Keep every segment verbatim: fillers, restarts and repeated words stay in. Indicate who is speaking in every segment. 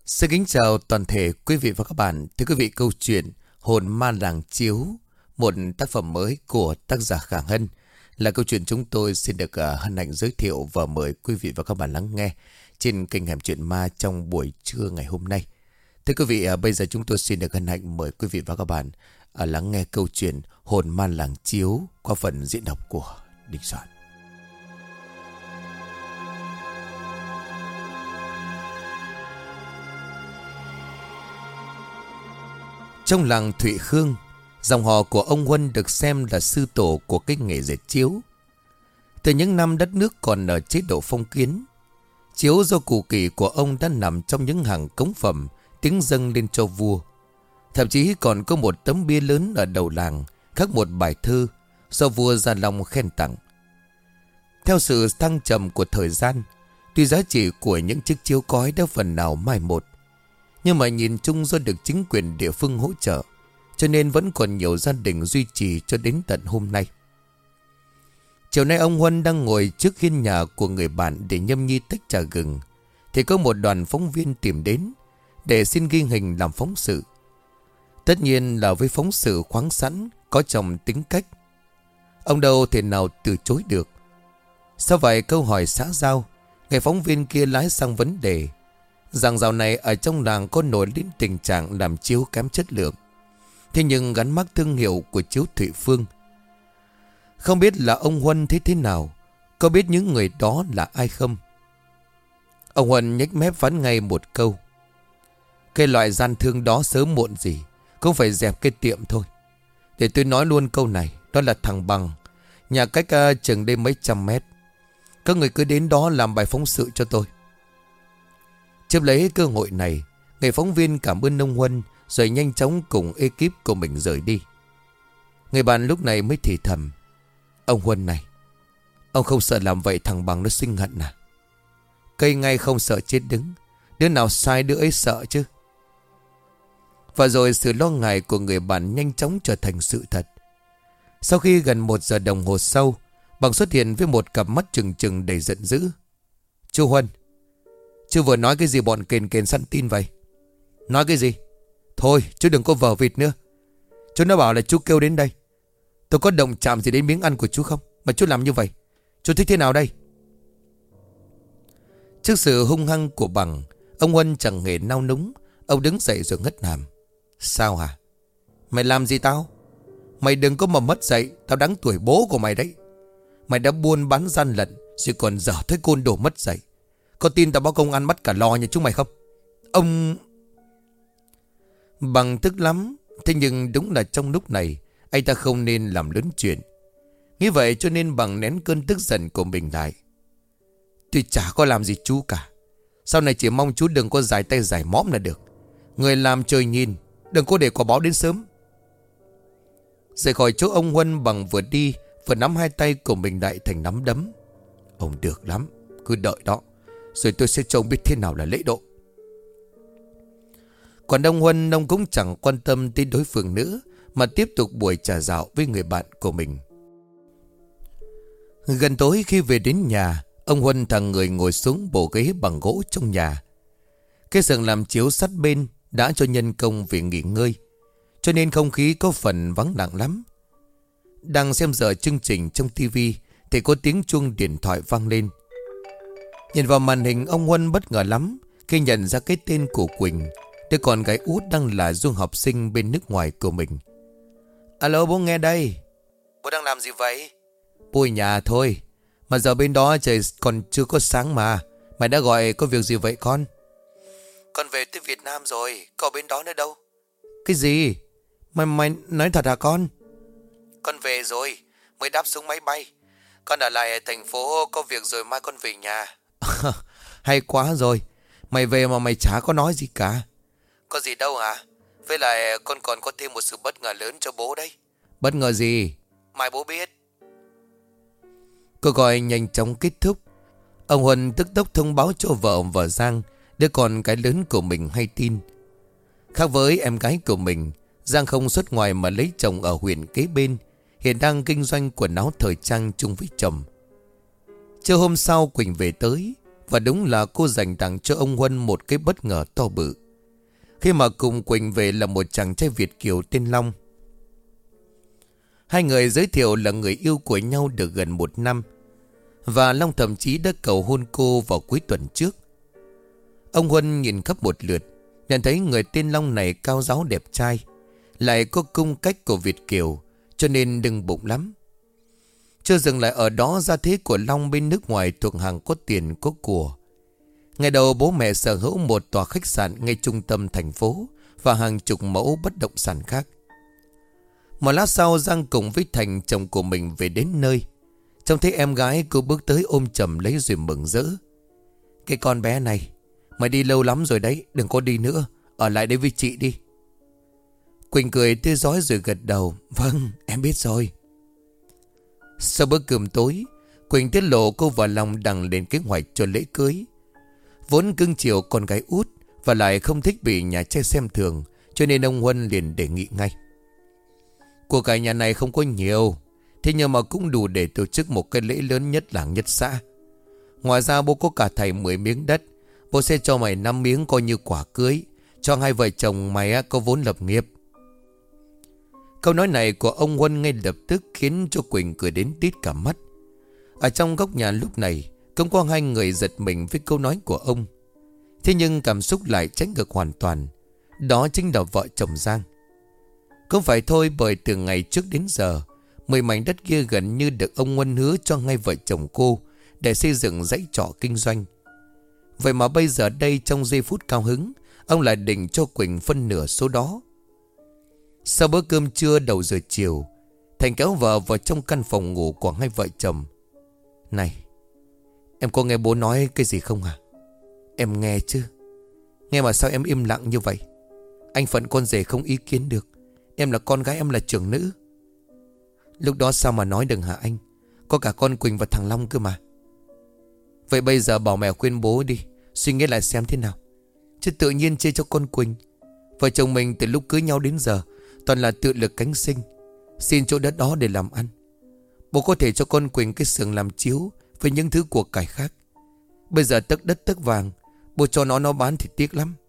Speaker 1: Xin kính chào toàn thể quý vị và các bạn. Thưa quý vị, câu chuyện Hồn Ma Làng Chiếu, một tác phẩm mới của tác giả Khả Hân, là câu chuyện chúng tôi xin được uh, hân hạnh giới thiệu và mời quý vị và các bạn lắng nghe trên kênh Hẻm Chuyện Ma trong buổi trưa ngày hôm nay. Thưa quý vị, uh, bây giờ chúng tôi xin được hân hạnh mời quý vị và các bạn uh, lắng nghe câu chuyện Hồn Ma Làng Chiếu qua phần diễn đọc của Đình Soạn. Trong làng Thụy Khương, dòng họ của ông Huân được xem là sư tổ của cái nghề dệt chiếu. Từ những năm đất nước còn ở chế độ phong kiến, chiếu do cụ kỵ của ông đã nằm trong những hàng cống phẩm tiếng dâng lên cho vua. Thậm chí còn có một tấm bia lớn ở đầu làng khắc một bài thơ do vua Gia Long khen tặng. Theo sự thăng trầm của thời gian, tuy giá trị của những chiếc chiếu cói đã phần nào mai một, nhưng mà nhìn chung do được chính quyền địa phương hỗ trợ, cho nên vẫn còn nhiều gia đình duy trì cho đến tận hôm nay. Chiều nay ông Huân đang ngồi trước hiên nhà của người bạn để nhâm nhi tách trà gừng, thì có một đoàn phóng viên tìm đến để xin ghi hình làm phóng sự. Tất nhiên là với phóng sự khoáng sẵn, có trong tính cách, ông đâu thể nào từ chối được. Sau vài câu hỏi xã giao, người phóng viên kia lái sang vấn đề rằng dạo này ở trong làng có nổi lên tình trạng làm chiếu kém chất lượng, thế nhưng gắn mác thương hiệu của chiếu Thụy Phương. Không biết là ông Huân thấy thế nào, có biết những người đó là ai không? Ông Huân nhếch mép phán ngay một câu: cái loại gian thương đó sớm muộn gì cũng phải dẹp cái tiệm thôi. Để tôi nói luôn câu này, đó là thằng Bằng, nhà cách uh, chừng đây mấy trăm mét. Các người cứ đến đó làm bài phóng sự cho tôi. Chấp lấy cơ hội này, người phóng viên cảm ơn ông Huân rồi nhanh chóng cùng ekip của mình rời đi. Người bạn lúc này mới thì thầm: ông Huân này, ông không sợ làm vậy thằng Bằng nó sinh hận à? Cây ngay không sợ chết đứng, đứa nào sai đứa ấy sợ chứ. Và rồi sự lo ngại của người bạn nhanh chóng trở thành sự thật. Sau khi gần một giờ đồng hồ sau, Bằng xuất hiện với một cặp mắt trừng trừng đầy giận dữ. Chú Huân, chú vừa nói cái gì bọn kền kền săn tin vậy? Nói cái gì? Thôi chú đừng có vờ vịt nữa. Chú nó bảo là chú kêu đến đây. Tôi có động chạm gì đến miếng ăn của chú không mà chú làm như vậy? Chú thích thế nào đây? Trước sự hung hăng của Bằng, ông Huân chẳng hề nao núng. Ông đứng dậy rồi ngất hàm. Sao hả? Mày làm gì tao? Mày đừng có mà mất dạy, tao đáng tuổi bố của mày đấy. Mày đã buôn bán gian lận rồi còn dở thế côn đồ mất dạy. Có tin tao báo công an bắt cả lò nhà chúng mày không? Ông... Bằng tức lắm. Thế nhưng đúng là trong lúc này anh ta không nên làm lớn chuyện. Như vậy cho nên Bằng nén cơn tức giận của mình lại. Tôi chả có làm gì chú cả. Sau này chỉ mong chú đừng có dài tay dài mõm là được. Người làm trời nhìn, đừng có để quả báo đến sớm. Rời khỏi chỗ ông Huân, Bằng vừa đi vừa nắm hai tay của mình lại thành nắm đấm. Ông được lắm, cứ đợi đó, rồi tôi sẽ cho ông biết thế nào là lễ độ. Còn ông Huân, ông cũng chẳng quan tâm tới đối phương nữa, mà tiếp tục buổi trà dạo với người bạn của mình. Gần tối khi về đến nhà, ông Huân thằng người ngồi xuống bộ ghế bằng gỗ trong nhà. Cái giường làm chiếu sát bên đã cho nhân công về nghỉ ngơi, cho nên không khí có phần vắng lặng lắm. Đang xem giờ chương trình trong tivi thì có tiếng chuông điện thoại vang lên. Nhìn vào màn hình, ông Huân bất ngờ lắm khi nhận ra cái tên của Quỳnh, đứa con gái út đang là du học sinh bên nước ngoài của mình. Alo, bố nghe đây. Bố đang làm gì vậy? Bố ở nhà thôi. Mà giờ bên đó trời còn chưa có sáng mà. Mày đã gọi có việc gì vậy con? Con về tới Việt Nam rồi. Cậu bên đó nữa đâu? Cái gì? Mày mày nói thật hả con? Con về rồi, mới đáp xuống máy bay. Con ở lại thành phố có việc rồi mai con về nhà. Hay quá rồi. Mày về mà mày chả có nói gì cả. Có gì đâu hả? Với lại con còn có thêm một sự bất ngờ lớn cho bố đấy. Bất ngờ gì? Mai bố biết. Cuộc gọi nhanh chóng kết thúc. Ông Huân tức tốc thông báo cho vợ vợ Giang, đứa con cái lớn của mình hay tin. Khác với em gái của mình, Giang không xuất ngoài mà lấy chồng ở huyện kế bên, hiện đang kinh doanh quần áo thời trang chung với chồng. Trưa hôm sau Quỳnh về tới, Và đúng là cô dành tặng cho ông Huân một cái bất ngờ to bự. Khi mà cùng Quỳnh về là một chàng trai Việt kiều tên Long. Hai người giới thiệu là người yêu của nhau được gần một năm. Và Long thậm chí đã cầu hôn cô vào cuối tuần trước. Ông Huân nhìn khắp một lượt, nhận thấy người tên Long này cao ráo đẹp trai, lại có cung cách của Việt kiều, cho nên đừng bụng lắm. Chưa dừng lại ở đó, gia thế của Long bên nước ngoài thuộc hàng có tiền có của. Ngày đầu bố mẹ sở hữu một tòa khách sạn ngay trung tâm thành phố và hàng chục mẫu bất động sản khác. Một lát sau, Giang cùng với Thành, chồng của mình, về đến nơi. Trông thấy em gái, cô bước tới ôm chầm lấy rồi mừng rỡ. Cái con bé này, mày đi lâu lắm rồi đấy, đừng có đi nữa, ở lại đây với chị đi. Quỳnh cười tươi rói rồi gật đầu. Vâng, em biết rồi. Sau bữa cơm tối, Quỳnh tiết lộ cô và Long đang lên kế hoạch cho lễ cưới. Vốn cưng chiều con gái út và lại không thích bị nhà trai xem thường, cho nên ông Huân liền đề nghị ngay. Của cải nhà này không có nhiều, thế nhưng mà cũng đủ để tổ chức một cái lễ lớn nhất làng nhất xã. Ngoài ra bố có cả thầy mười miếng đất, bố sẽ cho mày năm miếng coi như quả cưới, cho hai vợ chồng mày có vốn lập nghiệp. Câu nói này của ông Huân ngay lập tức khiến cho Quỳnh cười đến tít cả mắt. Ở trong góc nhà lúc này cũng có hai người giật mình với câu nói của ông. Thế nhưng cảm xúc lại trái ngược hoàn toàn. Đó chính là vợ chồng Giang. Không phải thôi, bởi từ ngày trước đến giờ, mười mảnh đất kia gần như được ông Huân hứa cho ngay vợ chồng cô để xây dựng dãy trọ kinh doanh. Vậy mà bây giờ đây, trong giây phút cao hứng, ông lại định cho Quỳnh phân nửa số đó. Sau bữa cơm trưa đầu giờ chiều, Thành kéo vợ vào trong căn phòng ngủ của hai vợ chồng. Này, em có nghe bố nói cái gì không à? Em nghe chứ. Nghe mà sao em im lặng như vậy? Anh phận con rể không ý kiến được. Em là con gái, em là trưởng nữ. Lúc đó sao mà nói đừng hả anh? Có cả con Quỳnh và thằng Long cơ mà. Vậy bây giờ bảo mẹ khuyên bố đi, suy nghĩ lại xem thế nào. Chứ tự nhiên chê cho con Quỳnh. Vợ chồng mình từ lúc cưới nhau đến giờ toàn là tự lực cánh sinh, xin chỗ đất đó để làm ăn. Bố có thể cho con Quỳnh cái xưởng làm chiếu với những thứ của cải khác. Bây giờ tấc đất tấc vàng, bố cho nó nó bán thì tiếc lắm.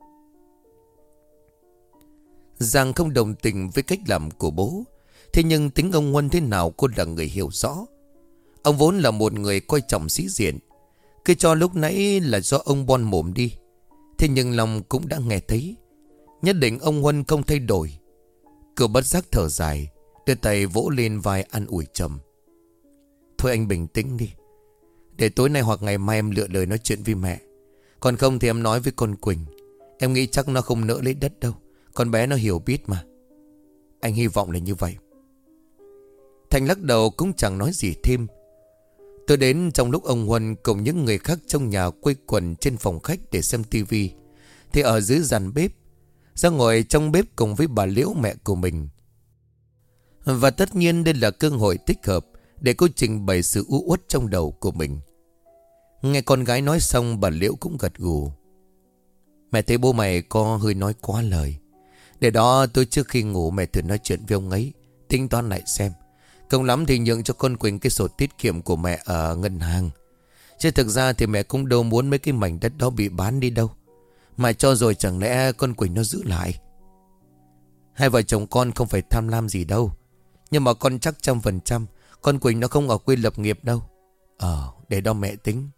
Speaker 1: Giang không đồng tình với cách làm của bố. Thế nhưng tính ông Huân thế nào cô là người hiểu rõ. Ông vốn là một người coi trọng sĩ diện. Cứ cho lúc nãy là do ông bon mồm đi. Thế nhưng lòng cũng đã nghe thấy. Nhất định ông Huân không thay đổi. Cô bất giác thở dài, đưa tay vỗ lên vai an ủi trầm. Thôi anh bình tĩnh đi. Để tối nay hoặc ngày mai em lựa lời nói chuyện với mẹ. Còn không thì em nói với con Quỳnh. Em nghĩ chắc nó không nỡ lấy đất đâu. Con bé nó hiểu biết mà. Anh hy vọng là như vậy. Thành lắc đầu cũng chẳng nói gì thêm. Tôi đến trong lúc ông Huân cùng những người khác trong nhà quây quần trên phòng khách để xem tivi, thì ở dưới gian bếp, Giang ngồi trong bếp cùng với bà Liễu, mẹ của mình. Và tất nhiên đây là cơ hội thích hợp để cô trình bày sự u uất trong đầu của mình. Nghe con gái nói xong, bà Liễu cũng gật gù. Mẹ thấy bố mày có hơi nói quá lời. Để đó tôi trước khi ngủ mẹ thử nói chuyện với ông ấy, tính toán lại xem. Không lắm thì nhượng cho con Quỳnh cái sổ tiết kiệm của mẹ ở ngân hàng. Chứ thực ra thì mẹ cũng đâu muốn mấy cái mảnh đất đó bị bán đi đâu. Mà cho rồi chẳng lẽ con Quỳnh nó giữ lại. Hai vợ chồng con không phải tham lam gì đâu. Nhưng mà con chắc trăm phần trăm con Quỳnh nó không ở quê lập nghiệp đâu. Ờ, để đó mẹ tính.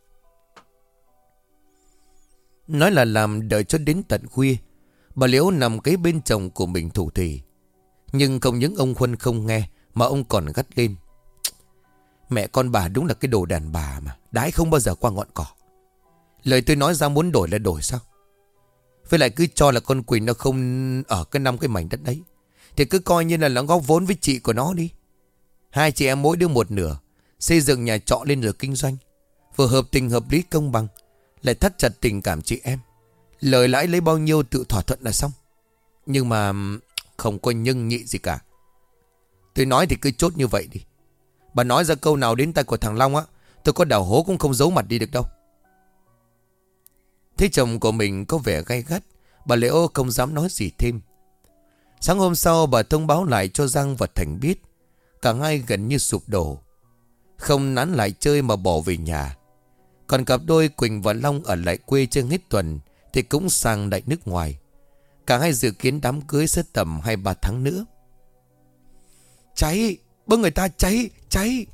Speaker 1: Nói là làm, đợi cho đến tận khuya, bà Liễu nằm kế bên chồng của mình thủ thỉ. Nhưng không những ông Huân không nghe, mà ông còn gắt lên. Mẹ con bà đúng là cái đồ đàn bà mà, đái không bao giờ qua ngọn cỏ. Lời tôi nói ra muốn đổi là đổi sao? Với lại cứ cho là con Quỳnh nó không ở cái năm cái mảnh đất đấy, thì cứ coi như là nó góp vốn với chị của nó đi. Hai chị em mỗi đứa một nửa, xây dựng nhà trọ lên rồi kinh doanh, vừa hợp tình hợp lý công bằng, lại thắt chặt tình cảm chị em. Lời lãi lấy bao nhiêu tự thỏa thuận là xong. Nhưng mà không có nhưng nhị gì cả. Tôi nói thì cứ chốt như vậy đi. Bà nói ra câu nào đến tay của thằng Long á, tôi có đào hố cũng không giấu mặt đi được đâu. Thấy chồng của mình có vẻ gay gắt, bà Liễu không dám nói gì thêm. Sáng hôm sau bà thông báo lại cho Giang và Thành biết. Cả hai gần như sụp đổ, không nán lại chơi mà bỏ về nhà. Còn cặp đôi Quỳnh và Long ở lại quê chơi hết tuần thì cũng sang đại nước ngoài. Cả hai dự kiến đám cưới sẽ tầm hai ba tháng nữa. Cháy! Bố người ta cháy! Cháy!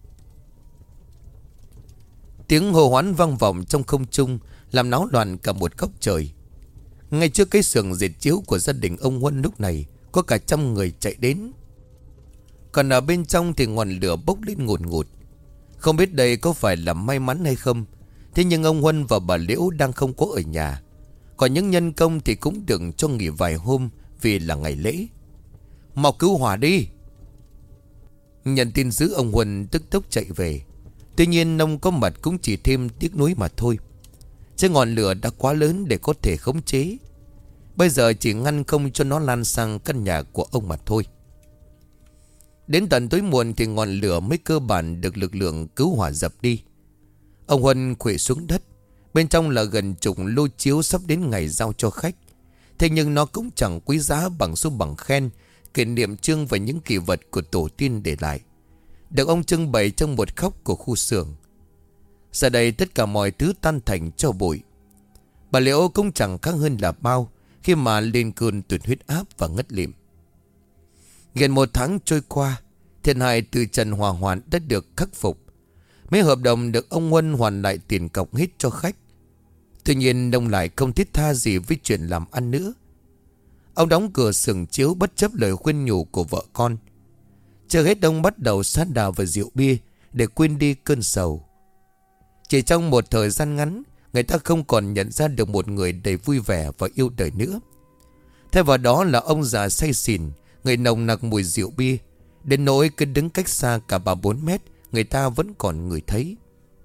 Speaker 1: Tiếng hô hoán vang vọng trong không trung, làm náo loạn cả một góc trời. Ngay trước cái xưởng dệt chiếu của gia đình ông Huân lúc này có cả trăm người chạy đến. Còn ở bên trong thì ngọn lửa bốc lên ngùn ngụt. Không biết đây có phải là may mắn hay không, thế nhưng ông Huân và bà Liễu đang không có ở nhà. Còn những nhân công thì cũng đừng cho nghỉ vài hôm vì là ngày lễ. Mau cứu hỏa đi! Nhận tin dữ, ông Huân tức tốc chạy về. Tuy nhiên ông có mặt cũng chỉ thêm tiếc nuối mà thôi. Chứ ngọn lửa đã quá lớn để có thể khống chế. Bây giờ chỉ ngăn không cho nó lan sang căn nhà của ông mà thôi. Đến tận tối muộn thì ngọn lửa mới cơ bản được lực lượng cứu hỏa dập đi. Ông Huân khuỵu xuống đất. Bên trong là gần chục lô chiếu sắp đến ngày giao cho khách. Thế nhưng nó cũng chẳng quý giá bằng số bằng khen, kỷ niệm chương và những kỷ vật của tổ tiên để lại, được ông trưng bày trong một góc của khu xưởng. Giờ đây tất cả mọi thứ tan thành tro bụi. Bà Liễu cũng chẳng khác hơn là bao khi mà lên cơn tụt huyết áp và ngất lịm. Gần một tháng trôi qua, thiệt hại từ trận hỏa hoạn đã được khắc phục. Mấy hợp đồng được ông Huân hoàn lại tiền cọc hết cho khách. Tuy nhiên ông lại không thiết tha gì với chuyện làm ăn nữa. Ông đóng cửa xưởng chiếu bất chấp lời khuyên nhủ của vợ con. Chưa hết ông bắt đầu sát đào vào rượu bia để quên đi cơn sầu. Chỉ trong một thời gian ngắn, người ta không còn nhận ra được một người đầy vui vẻ và yêu đời nữa. Thay vào đó là ông già say xỉn, người nồng nặc mùi rượu bia, đến nỗi cứ đứng cách xa cả ba bốn mét, người ta vẫn còn ngửi thấy.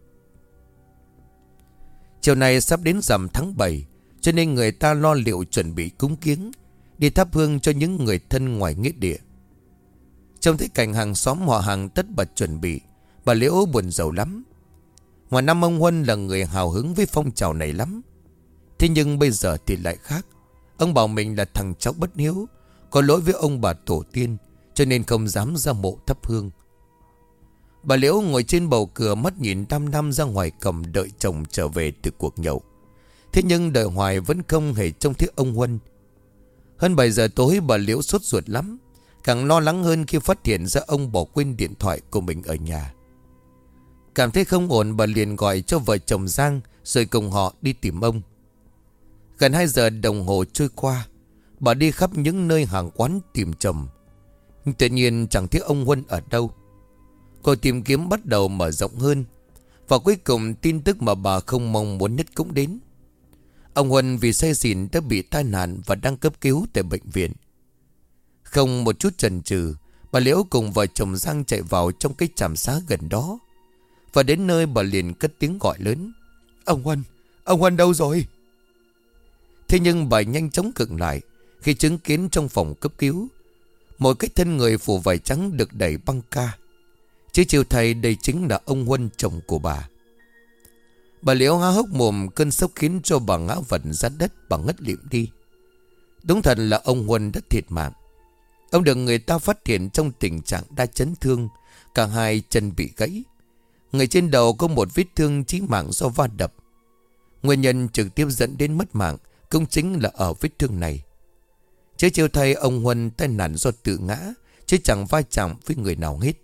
Speaker 1: Chiều này sắp đến rằm tháng bảy, cho nên người ta lo liệu chuẩn bị cúng kiếng, đi thắp hương cho những người thân ngoài nghĩa địa. Trông thấy cảnh hàng xóm họ hàng tất bật chuẩn bị, bà Liễu buồn rầu lắm. Ngoài năm ông Huân là người hào hứng với phong trào này lắm. Thế nhưng bây giờ thì lại khác. Ông bảo mình là thằng cháu bất hiếu, có lỗi với ông bà tổ tiên, cho nên không dám ra mộ thắp hương. Bà Liễu ngồi trên bầu cửa, mắt nhìn năm năm ra ngoài cổng đợi chồng trở về từ cuộc nhậu. Thế nhưng đợi hoài vẫn không hề trông thấy ông Huân. Hơn bảy giờ tối bà Liễu sốt ruột lắm, càng lo lắng hơn khi phát hiện ra ông bỏ quên điện thoại của mình ở nhà. Cảm thấy không ổn, bà liền gọi cho vợ chồng Giang rồi cùng họ đi tìm ông. Gần hai giờ đồng hồ trôi qua, bà đi khắp những nơi hàng quán tìm chồng. Nhưng tự nhiên chẳng thấy ông Huân ở đâu. Cô tìm kiếm bắt đầu mở rộng hơn. Và cuối cùng tin tức mà bà không mong muốn nhất cũng đến. Ông Huân vì say xỉn đã bị tai nạn và đang cấp cứu tại bệnh viện. Không một chút chần chừ, bà Liễu cùng vợ chồng Giang chạy vào trong cái trạm xá gần đó. Và đến nơi bà liền cất tiếng gọi lớn: Ông Huân, ông Huân đâu rồi? Thế nhưng bà nhanh chóng khựng lại khi chứng kiến trong phòng cấp cứu một cái thân người phủ vải trắng được đẩy băng ca. Chứ chiều thầy đây chính là ông Huân, chồng của bà. Bà Liễu há hốc mồm, cơn sốc khiến cho bà ngã vật ra đất, bà ngất lịm đi. Đúng thật là ông Huân đã thiệt mạng. Ông được người ta phát hiện trong tình trạng đa chấn thương, cả hai chân bị gãy. Người trên đầu có một vết thương chí mạng do va đập. Nguyên nhân trực tiếp dẫn đến mất mạng cũng chính là ở vết thương này. Chứ chiều thay ông Huân tai nạn do tự ngã, chứ chẳng va chạm với người nào hết.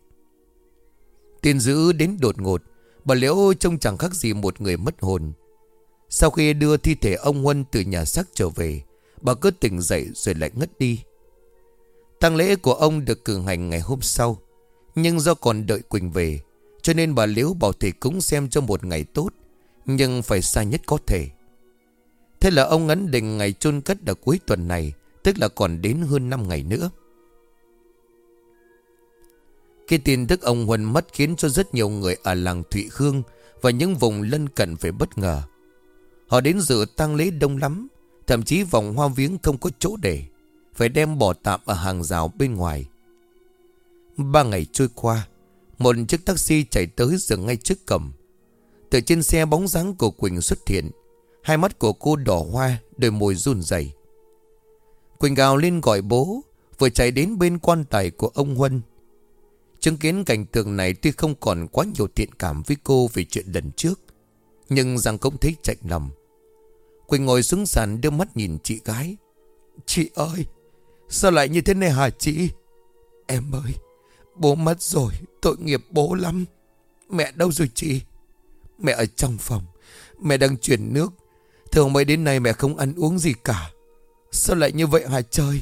Speaker 1: Tin dữ đến đột ngột, bà Liễu trông chẳng khác gì một người mất hồn. Sau khi đưa thi thể ông Huân từ nhà xác trở về, bà cứ tỉnh dậy rồi lại ngất đi. Tang lễ của ông được cử hành ngày hôm sau, nhưng do còn đợi Quỳnh về, cho nên bà Liễu bảo thầy cúng xem cho một ngày tốt, nhưng phải xa nhất có thể. Thế là ông ấn định ngày chôn cất ở cuối tuần này, tức là còn đến hơn năm ngày nữa. Cái tin tức ông Huân mất khiến cho rất nhiều người ở làng Thụy Khương và những vùng lân cận phải bất ngờ. Họ đến dự tang lễ đông lắm, thậm chí vòng hoa viếng không có chỗ để, phải đem bỏ tạm ở hàng rào bên ngoài. Ba ngày trôi qua, một chiếc taxi chạy tới dừng ngay trước cổng. Từ trên xe bóng dáng của Quỳnh xuất hiện. Hai mắt của cô đỏ hoa, đôi môi run rẩy. Quỳnh gào lên gọi bố, vừa chạy đến bên quan tài của ông Huân. Chứng kiến cảnh tượng này, tuy không còn quá nhiều thiện cảm với cô về chuyện lần trước, Nhưng Giang cũng thấy chạnh lòng. Quỳnh ngồi xuống sàn đưa mắt nhìn chị gái. Chị ơi, sao lại như thế này hả chị? Em ơi, bố mất rồi, tội nghiệp bố lắm. Mẹ đâu rồi chị? Mẹ ở trong phòng, mẹ đang chuyển nước. Thường mới đến nay mẹ không ăn uống gì cả. Sao lại như vậy hả trời?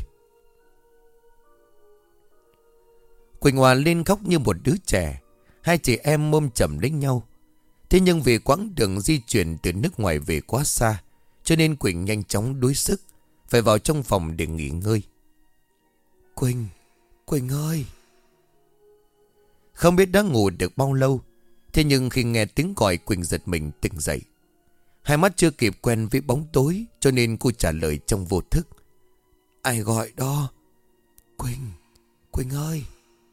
Speaker 1: Quỳnh hòa lên khóc như một đứa trẻ. Hai chị em ôm chầm lấy nhau. Thế nhưng vì quãng đường di chuyển từ nước ngoài về quá xa, cho nên Quỳnh nhanh chóng đuối sức, phải vào trong phòng để nghỉ ngơi. Quỳnh, Quỳnh ơi. Không biết đã ngủ được bao lâu, thế nhưng khi nghe tiếng gọi Quỳnh giật mình tỉnh dậy. Hai mắt chưa kịp quen với bóng tối, cho nên cô trả lời trong vô thức. Ai gọi đó? Quỳnh, Quỳnh ơi.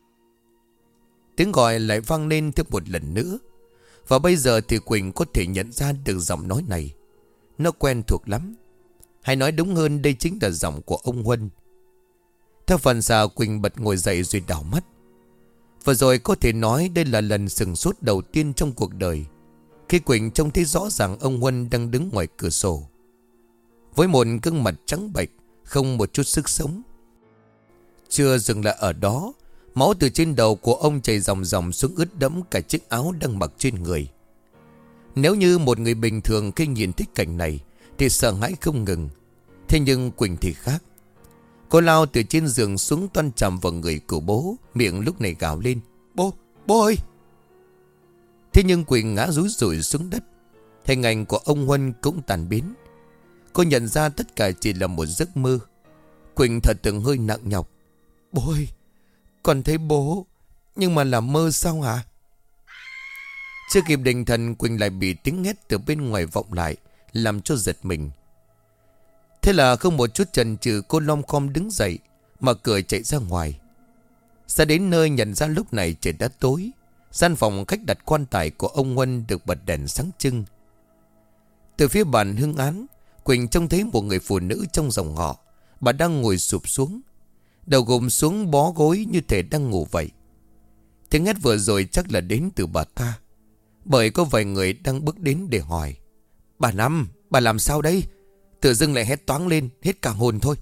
Speaker 1: Tiếng gọi lại vang lên thêm một lần nữa. Và bây giờ thì Quỳnh có thể nhận ra được giọng nói này. Nó quen thuộc lắm. Hay nói đúng hơn, đây chính là giọng của ông Huân. Theo phần xà, Quỳnh bật ngồi dậy rồi đảo mắt. Và rồi có thể nói đây là lần sửng sốt đầu tiên trong cuộc đời, khi Quỳnh trông thấy rõ ràng ông Huân đang đứng ngoài cửa sổ, với một gương mặt trắng bệch, không một chút sức sống. Chưa dừng lại ở đó, máu từ trên đầu của ông chảy ròng ròng xuống ướt đẫm cả chiếc áo đang mặc trên người. Nếu như một người bình thường khi nhìn thấy cảnh này thì sợ hãi không ngừng. Thế nhưng Quỳnh thì khác. Cô lao từ trên giường xuống toan chạm vào người của bố, miệng lúc này gào lên. Bố, bố ơi! Thế nhưng Quỳnh ngã rúi rủi xuống đất. Hình ảnh của ông Huân cũng tàn biến. Cô nhận ra tất cả chỉ là một giấc mơ. Quỳnh thật từng hơi nặng nhọc. Bố ơi! Con thấy bố, nhưng mà là mơ sao hả? Chưa kịp định thần, Quỳnh lại bị tiếng hét từ bên ngoài vọng lại, làm cho giật mình. Thế là không một chút chần chừ, cô lom khom đứng dậy, mở cửa chạy ra ngoài. Ra đến nơi nhận ra lúc này trời đã tối. Gian phòng khách đặt quan tài của ông Huân được bật đèn sáng trưng. Từ phía bàn hương án, Quỳnh trông thấy một người phụ nữ trong dòng họ. Bà đang ngồi sụp xuống, đầu gục xuống bó gối như thể đang ngủ vậy. Tiếng hét vừa rồi chắc là đến từ bà ta, bởi có vài người đang bước đến để hỏi. Bà Năm, bà làm sao đây? Tự dưng lại hét toáng lên, hết cả hồn thôi.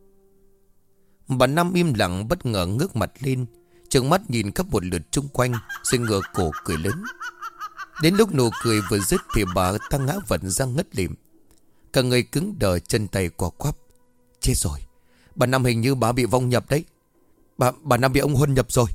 Speaker 1: Bà Năm im lặng, bất ngờ ngước mặt lên, trợn mắt nhìn khắp một lượt chung quanh, rồi ngửa cổ cười lớn. Đến lúc nụ cười vừa dứt thì bà ta ngã vật ra ngất lịm, cả người cứng đờ, chân tay co quắp. Chết rồi, bà Năm hình như bà bị vong nhập đấy. Bà, bà Năm bị ông Huân nhập rồi.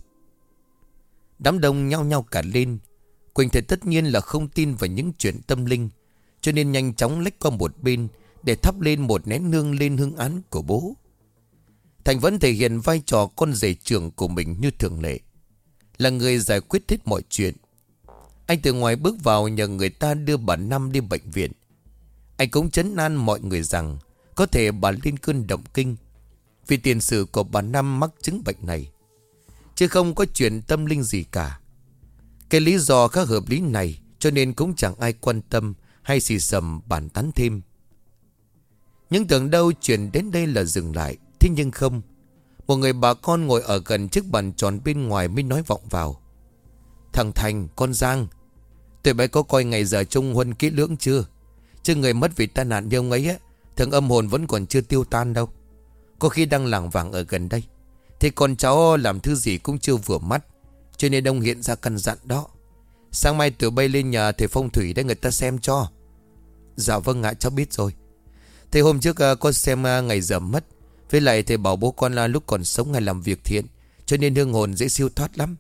Speaker 1: Đám đông nhao nhao cả lên. Quỳnh thì tất nhiên là không tin vào những chuyện tâm linh, cho nên nhanh chóng lách qua một bên để thắp lên một nén hương lên hương án của bố. Thành vẫn thể hiện vai trò con rể trưởng của mình như thường lệ, là người giải quyết hết mọi chuyện. Anh từ ngoài bước vào nhờ người ta đưa bà Năm đi bệnh viện. Anh cũng trấn an mọi người rằng có thể bà lên cơn động kinh vì tiền sử của bà Năm mắc chứng bệnh này, chứ không có chuyện tâm linh gì cả. Cái lý do khá hợp lý này cho nên cũng chẳng ai quan tâm hay xì xầm bàn tán thêm. Nhưng tưởng đâu chuyện đến đây là dừng lại. Thế nhưng không. Một người bà con ngồi ở gần chiếc bàn tròn bên ngoài mới nói vọng vào. Thằng Thành, con Giang, tụi bay có coi ngày giờ trông Huân kỹ lưỡng chưa? Chứ người mất vì tai nạn như ông ấy á, thường âm hồn vẫn còn chưa tiêu tan đâu. Có khi đang lảng vảng ở gần đây. Thế con cháu làm thứ gì cũng chưa vừa mắt, cho nên ông hiện ra căn dặn đó. Sáng mai tụi bay lên nhà thầy phong thủy để người ta xem cho. Dạ vâng ạ, cháu biết rồi. Thế hôm trước uh, con xem uh, ngày giờ mất. Với lại thầy bảo bố con là lúc còn sống hay làm việc thiện, cho nên hương hồn dễ siêu thoát lắm.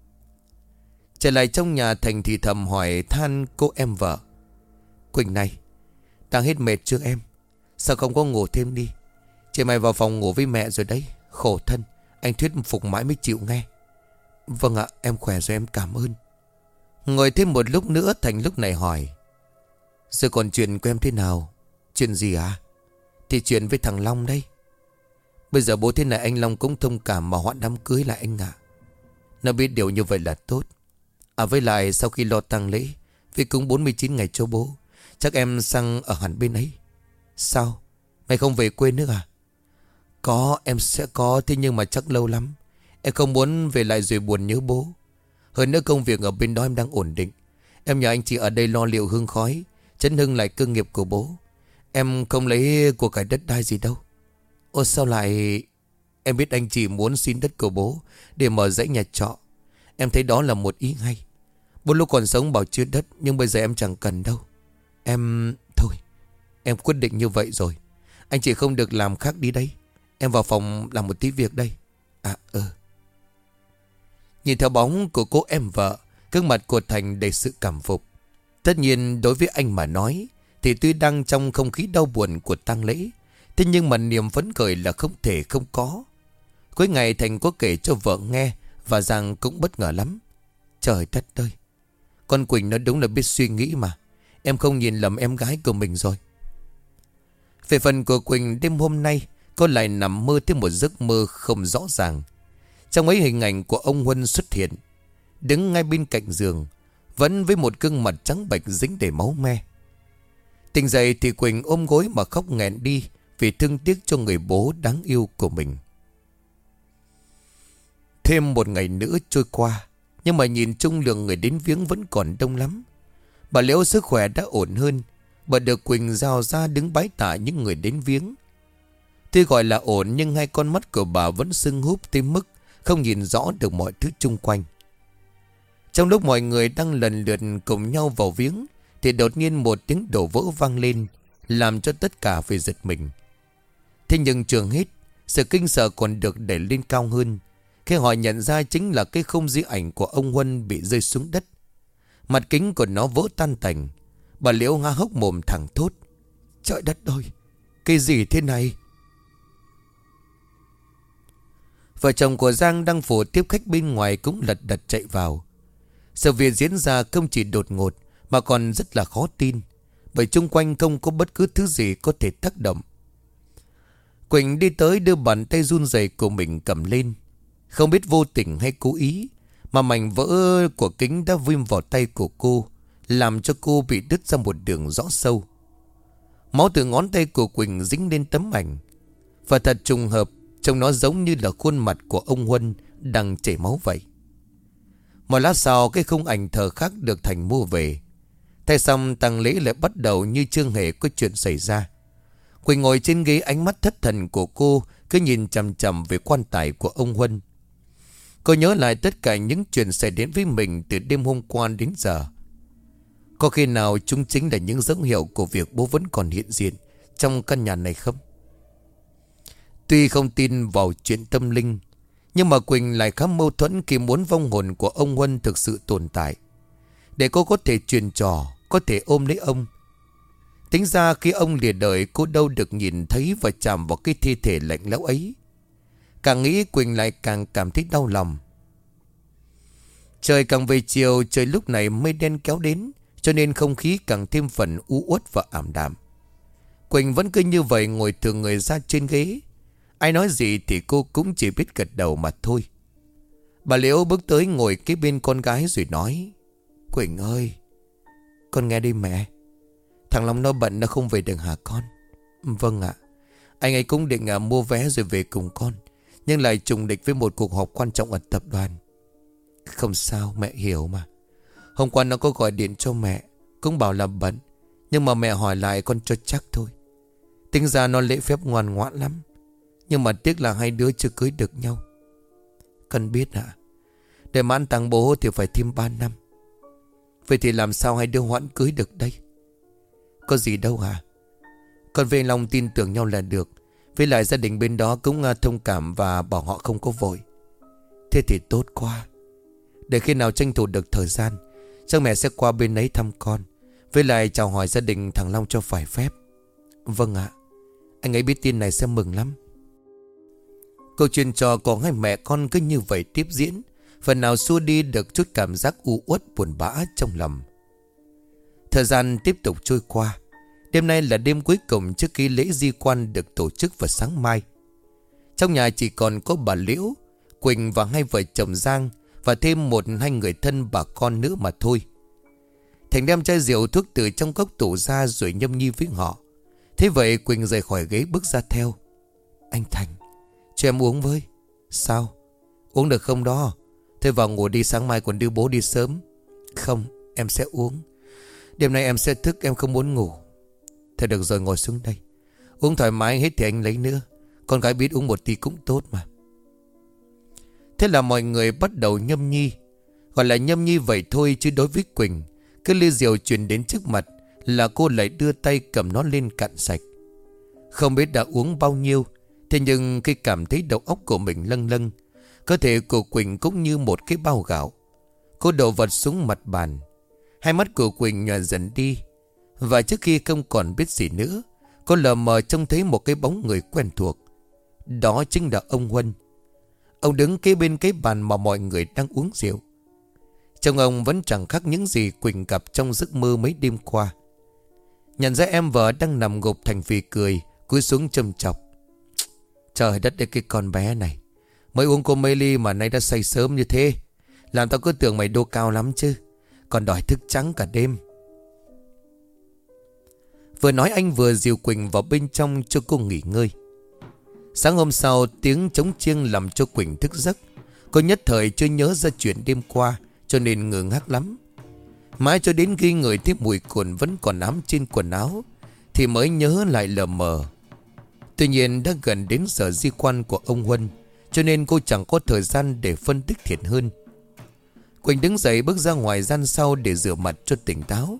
Speaker 1: Trở lại trong nhà, Thành thì thầm hỏi than cô em vợ. Quỳnh này, đang hết mệt chưa em? Sao không có ngủ thêm đi? Chị mày vào phòng ngủ với mẹ rồi đấy. Khổ thân, anh thuyết phục mãi mới chịu nghe. Vâng ạ, em khỏe rồi, em cảm ơn. Ngồi thêm một lúc nữa, Thành lúc này hỏi. Giờ còn chuyện của em thế nào? Chuyện gì à? Thì chuyện với thằng Long đây. Bây giờ bố thế này anh Long cũng thông cảm mà hoãn đám cưới lại anh ạ. Nó biết điều như vậy là tốt. À với lại sau khi lo tang lễ vì cúng bốn mươi chín ngày cho bố, chắc em sang ở hẳn bên ấy. Sao? Mày không về quê nữa à? Có, em sẽ có, thế nhưng mà chắc lâu lắm. Em không muốn về lại rồi buồn nhớ bố. Hơn nữa công việc ở bên đó em đang ổn định. Em nhờ anh chị ở đây lo liệu hương khói, chấn hưng lại cơ nghiệp của bố. Em không lấy của cải đất đai gì đâu. Ô sao lại... Em biết anh chị muốn xin đất của bố để mở dãy nhà trọ. Em thấy đó là một ý hay. Bố lúc còn sống bảo chưa đất, nhưng bây giờ em chẳng cần đâu. Em... Thôi, em quyết định như vậy rồi. Anh chị không được làm khác đi đây. Em vào phòng làm một tí việc đây. À ừ. Nhìn theo bóng của cô em vợ, gương mặt của Thành đầy sự cảm phục. Tất nhiên đối với anh mà nói thì tuy đang trong không khí đau buồn của tang lễ, thế nhưng mà niềm phấn khởi là không thể không có. Cuối ngày Thành có kể cho vợ nghe, và rằng cũng bất ngờ lắm. Trời đất ơi, con Quỳnh nó đúng là biết suy nghĩ mà. Em không nhìn lầm em gái của mình rồi. Về phần của Quỳnh, đêm hôm nay cô lại nằm mơ thêm một giấc mơ không rõ ràng. Trong ấy hình ảnh của ông Huân xuất hiện, đứng ngay bên cạnh giường, vẫn với một gương mặt trắng bệch dính đầy máu me. Tỉnh dậy thì Quỳnh ôm gối mà khóc nghẹn đi, vì thương tiếc cho người bố đáng yêu của mình. Thêm một ngày nữa trôi qua, nhưng mà nhìn chung lượng người đến viếng vẫn còn đông lắm. Bà Liễu sức khỏe đã ổn hơn, bà được Quỳnh giao ra đứng bái tạ những người đến viếng. Tuy gọi là ổn, nhưng hai con mắt của bà vẫn sưng húp tới mức không nhìn rõ được mọi thứ chung quanh. Trong lúc mọi người đang lần lượt cùng nhau vào viếng, thì đột nhiên một tiếng đổ vỡ vang lên, làm cho tất cả phải giật mình. Thế nhưng trường hết, sự kinh sợ còn được đẩy lên cao hơn khi họ nhận ra chính là cái khung di ảnh của ông Huân bị rơi xuống đất. Mặt kính của nó vỡ tan tành. Bà Liễu há hốc mồm thẳng thốt: Trời đất ơi, cái gì thế này? Vợ chồng của Giang đang phủ tiếp khách bên ngoài cũng lật đật chạy vào. Sự việc diễn ra không chỉ đột ngột mà còn rất là khó tin, bởi chung quanh không có bất cứ thứ gì có thể tác động. Quỳnh đi tới đưa bàn tay run rẩy của mình cầm lên. Không biết vô tình hay cố ý mà mảnh vỡ của kính đã viêm vào tay của cô, làm cho cô bị đứt ra một đường rõ sâu. Máu từ ngón tay của Quỳnh dính lên tấm ảnh. Và thật trùng hợp, trông nó giống như là khuôn mặt của ông Huân đang chảy máu vậy. Một lát sau, cái khung ảnh thờ khác được Thành mua về. Thay xong, tang lễ lại bắt đầu như chưa hề có chuyện xảy ra. Quỳnh ngồi trên ghế, ánh mắt thất thần của cô cứ nhìn chằm chằm về quan tài của ông Huân. Cô nhớ lại tất cả những chuyện xảy đến với mình từ đêm hôm qua đến giờ. Có khi nào chúng chính là những dấu hiệu của việc bố vẫn còn hiện diện trong căn nhà này không? Tuy không tin vào chuyện tâm linh, nhưng mà Quỳnh lại khá mâu thuẫn khi muốn vong hồn của ông Huân thực sự tồn tại, để cô có thể truyền trò, có thể ôm lấy ông. Tính ra khi ông lìa đời, cô đâu được nhìn thấy và chạm vào cái thi thể lạnh lẽo ấy. Càng nghĩ Quỳnh lại càng cảm thấy đau lòng. Trời càng về chiều, trời lúc này mây đen kéo đến, cho nên không khí càng thêm phần u uất và ảm đạm. Quỳnh vẫn cứ như vậy ngồi thừ người ra trên ghế. Ai nói gì thì cô cũng chỉ biết gật đầu mà thôi. Bà Liễu bước tới ngồi kế bên con gái rồi nói: Quỳnh ơi, con nghe đi mẹ. Thằng Long nó bận, nó không về được hả con? Vâng ạ. Anh ấy cũng định à, mua vé rồi về cùng con, nhưng lại trùng địch với một cuộc họp quan trọng ở tập đoàn. Không sao, mẹ hiểu mà. Hôm qua nó có gọi điện cho mẹ, cũng bảo là bận, nhưng mà mẹ hỏi lại con cho chắc thôi. Tính ra nó lễ phép ngoan ngoãn lắm, nhưng mà tiếc là hai đứa chưa cưới được nhau. Con biết ạ. À, để mà ăn tang bố thì phải thêm ba năm. Vậy thì làm sao hai đứa hoãn cưới được đây? Có gì đâu à. Con về lòng tin tưởng nhau là được. Với lại gia đình bên đó cũng thông cảm và bảo họ không có vội. Thế thì tốt quá. Để khi nào tranh thủ được thời gian, chắc mẹ sẽ qua bên ấy thăm con, với lại chào hỏi gia đình thằng Long cho phải phép. Vâng ạ. Anh ấy biết tin này sẽ mừng lắm. Câu chuyện trò của hai mẹ con cứ như vậy tiếp diễn, phần nào xua đi được chút cảm giác u uất buồn bã trong lòng. Thời gian tiếp tục trôi qua. Đêm nay là đêm cuối cùng trước khi lễ di quan được tổ chức vào sáng mai. Trong nhà chỉ còn có bà Liễu, Quỳnh và hai vợ chồng Giang, và thêm một hai người thân bà con nữa mà thôi. Thành đem chai rượu thuốc từ trong cốc tủ ra rồi nhâm nhi với họ. Thế vậy Quỳnh rời khỏi ghế bước ra theo. Anh Thành, cho em uống với. Sao? Uống được không đó? Thôi vào ngủ đi, sáng mai còn đưa bố đi sớm. Không, em sẽ uống. Đêm nay em sẽ thức, em không muốn ngủ. Thôi được rồi, ngồi xuống đây. Uống thoải mái hết thì anh lấy nữa. Con gái biết uống một tí cũng tốt mà. Thế là mọi người bắt đầu nhâm nhi. Gọi là nhâm nhi vậy thôi, chứ đối với Quỳnh, cái ly rượu chuyển đến trước mặt là cô lại đưa tay cầm nó lên cạn sạch. Không biết đã uống bao nhiêu, thế nhưng khi cảm thấy đầu óc của mình lâng lâng, cơ thể của Quỳnh cũng như một cái bao gạo. Cô đổ vật xuống mặt bàn. Hai mắt của Quỳnh nhòa dần đi. Và trước khi không còn biết gì nữa, cô lờ mờ trông thấy một cái bóng người quen thuộc. Đó chính là ông Huân. Ông đứng kế bên cái bàn mà mọi người đang uống rượu. Trông ông vẫn chẳng khác những gì Quỳnh gặp trong giấc mơ mấy đêm qua. Nhận ra em vợ đang nằm gục thành phì cười, cúi xuống châm chọc. Trời đất ơi, cái con bé này mới uống cô mấy ly mà nay đã say sớm như thế. Làm tao cứ tưởng mày đô cao lắm chứ, còn đòi thức trắng cả đêm. Vừa nói anh vừa dìu Quỳnh vào bên trong cho cô nghỉ ngơi. Sáng hôm sau, tiếng trống chiêng làm cho Quỳnh thức giấc. Cô nhất thời chưa nhớ ra chuyện đêm qua, cho nên ngơ ngác lắm. Mãi cho đến khi ngửi thấy mùi cồn vẫn còn ám trên quần áo thì mới nhớ lại lờ mờ. Tuy nhiên đã gần đến giờ di quan của ông Huân, cho nên cô chẳng có thời gian để phân tích thiệt hơn. Quỳnh đứng dậy bước ra ngoài gian sau để rửa mặt cho tỉnh táo.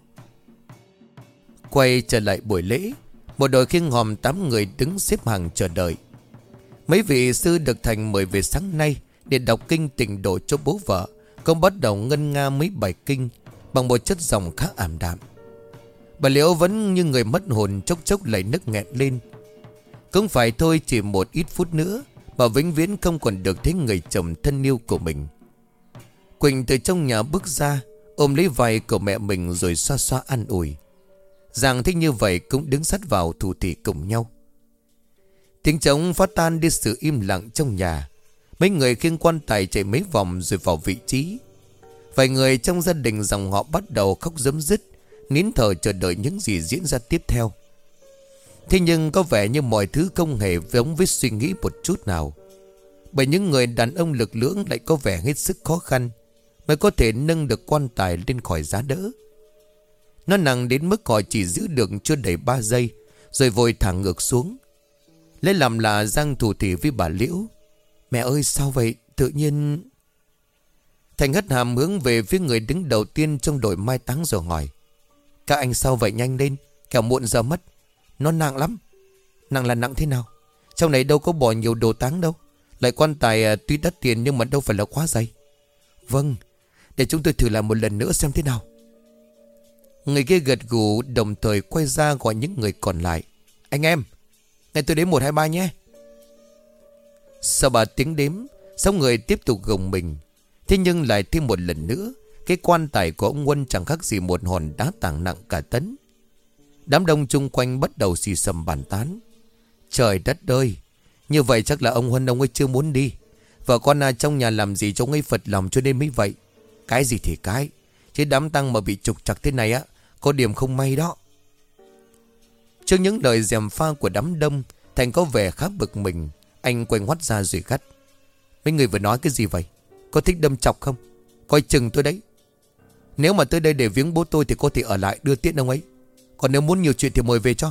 Speaker 1: Quay trở lại buổi lễ, một đội khiêng hòm tám người đứng xếp hàng chờ đợi. Mấy vị sư được Thành mời về sáng nay để đọc kinh tịnh độ cho bố vợ. Công bắt đầu ngân nga mấy bài kinh bằng một chất giọng khá ảm đạm. Bà Liễu vẫn như người mất hồn, chốc chốc lại nức nghẹn lên. Cũng phải thôi, chỉ một ít phút nữa bà vĩnh viễn không còn được thấy người chồng thân yêu của mình. Quỳnh từ trong nhà bước ra, ôm lấy vai của mẹ mình rồi xoa xoa an ủi. Giang thích như vậy cũng đứng sát vào thủ thỉ cùng nhau. Tiếng trống phá tan đi sự im lặng trong nhà. Mấy người khiêng quan tài chạy mấy vòng rồi vào vị trí. Vài người trong gia đình dòng họ bắt đầu khóc rấm rứt, nín thở chờ đợi những gì diễn ra tiếp theo. Thế nhưng có vẻ như mọi thứ không hề giống với suy nghĩ một chút nào. Bởi những người đàn ông lực lưỡng lại có vẻ hết sức khó khăn mới có thể nâng được quan tài lên khỏi giá đỡ. Nó nặng đến mức họ chỉ giữ được chưa đầy ba giây rồi vội thả ngược xuống. Lấy làm là Giang thủ thỉ với bà Liễu. Mẹ ơi, sao vậy? Tự nhiên... Thành hất hàm hướng về phía người đứng đầu tiên trong đội mai táng rồi hỏi. Các anh sao vậy, nhanh lên, kẻo muộn giờ mất. Nó nặng lắm. Nặng là nặng thế nào? Trong này đâu có bỏ nhiều đồ táng đâu. Lại quan tài à, tuy đắt tiền nhưng mà đâu phải là quá dày. Vâng, để chúng tôi thử làm một lần nữa xem thế nào. Người kia gật gù, đồng thời quay ra gọi những người còn lại. Anh em, ngày tôi đến một hai ba nhé. Sau ba tiếng đếm, sáu người tiếp tục gồng mình. Thế nhưng lại thêm một lần nữa, cái quan tài của ông Huân chẳng khác gì một hòn đá tảng nặng cả tấn. Đám đông chung quanh bắt đầu xì xầm bàn tán. Trời đất ơi, như vậy chắc là ông Huân ông ấy chưa muốn đi. Vợ con à, trong nhà làm gì cho ông ấy phật lòng cho nên mới vậy. Cái gì thì cái, chứ đám tang mà bị trục trặc thế này á, có điểm không may đó. Trước những lời gièm pha của đám đông, Thành có vẻ khá bực mình. Anh quay ngoắt ra rồi gắt. Mấy người vừa nói cái gì vậy? Có thích đâm chọc không? Coi chừng tôi đấy. Nếu mà tới đây để viếng bố tôi thì có thể ở lại đưa tiễn ông ấy. Còn nếu muốn nhiều chuyện thì mời về cho.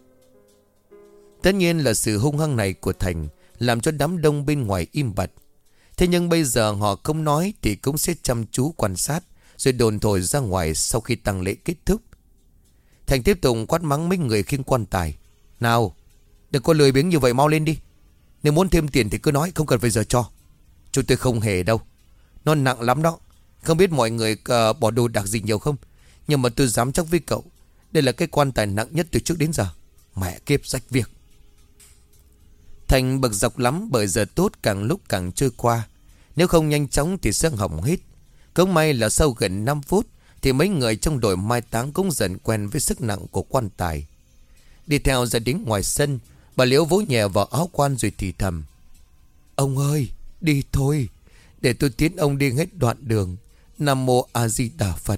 Speaker 1: Tất nhiên là sự hung hăng này của Thành làm cho đám đông bên ngoài im bặt. Thế nhưng bây giờ họ không nói thì cũng sẽ chăm chú quan sát rồi đồn thổi ra ngoài sau khi tang lễ kết thúc. Thành tiếp tục quát mắng mấy người khiêng quan tài. Nào, đừng có lười biếng như vậy, mau lên đi. Nếu muốn thêm tiền thì cứ nói, không cần phải giờ cho. Chúng tôi không hề đâu. Nó nặng lắm đó. Không biết mọi người uh, bỏ đồ đạc gì nhiều không, nhưng mà tôi dám chắc với cậu, đây là cái quan tài nặng nhất từ trước đến giờ. Mẹ kiếp rách việc. Thành bực dọc lắm bởi giờ tốt càng lúc càng trôi qua. Nếu không nhanh chóng thì sẽ hỏng hết. Cũng may là sau gần năm phút thì mấy người trong đội mai táng cũng dần quen với sức nặng của quan tài. Đi theo ra đến ngoài sân, bà Liễu vỗ nhẹ vào áo quan rồi thì thầm. Ông ơi, đi thôi, để tôi tiến ông đi hết đoạn đường. Nam Mô A Di Đà Phật.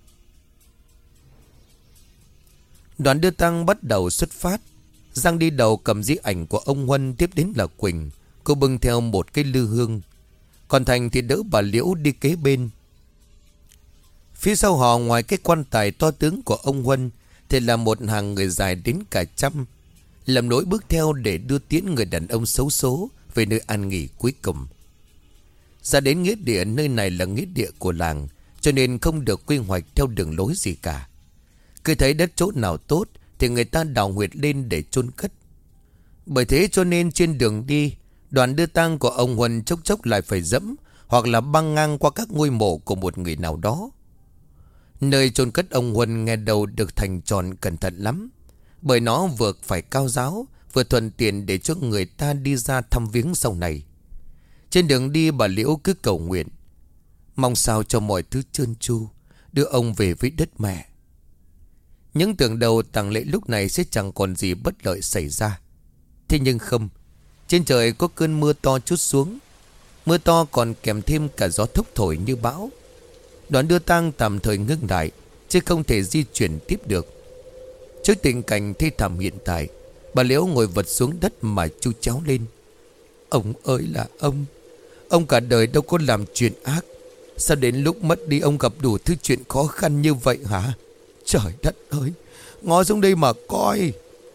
Speaker 1: Đoàn đưa tang bắt đầu xuất phát. Giang đi đầu cầm di ảnh của ông Huân, tiếp đến là Quỳnh. Cô bưng theo một cái lư hương. Còn Thành thì đỡ bà Liễu đi kế bên. Phía sau họ ngoài cái quan tài to tướng của ông Huân thì là một hàng người dài đến cả trăm, làm nối bước theo để đưa tiễn người đàn ông xấu số về nơi an nghỉ cuối cùng. Ra đến nghĩa địa, nơi này là nghĩa địa của làng, cho nên không được quy hoạch theo đường lối gì cả. Cứ thấy đất chỗ nào tốt thì người ta đào huyệt lên để chôn cất. Bởi thế cho nên trên đường đi, đoàn đưa tang của ông Huân chốc chốc lại phải dẫm hoặc là băng ngang qua các ngôi mộ của một người nào đó. Nơi chôn cất ông Huân nghe đầu được thành tròn cẩn thận lắm, bởi nó vừa phải cao ráo, vừa thuận tiện để cho người ta đi ra thăm viếng sau này. Trên đường đi bà Liễu cứ cầu nguyện, mong sao cho mọi thứ trơn tru, đưa ông về với đất mẹ. Những tưởng đầu tang lễ lúc này sẽ chẳng còn gì bất lợi xảy ra. Thế nhưng không, trên trời có cơn mưa to trút xuống. Mưa to còn kèm thêm cả gió thốc thổi như bão. Đoàn đưa tang tạm thời ngưng lại, chứ không thể di chuyển tiếp được. Trước tình cảnh thê thảm hiện tại, bà Liễu ngồi vật xuống đất mà chu chéo lên. Ông ơi là ông, ông cả đời đâu có làm chuyện ác, sao đến lúc mất đi ông gặp đủ thứ chuyện khó khăn như vậy hả? Trời đất ơi, ngó xuống đây mà coi.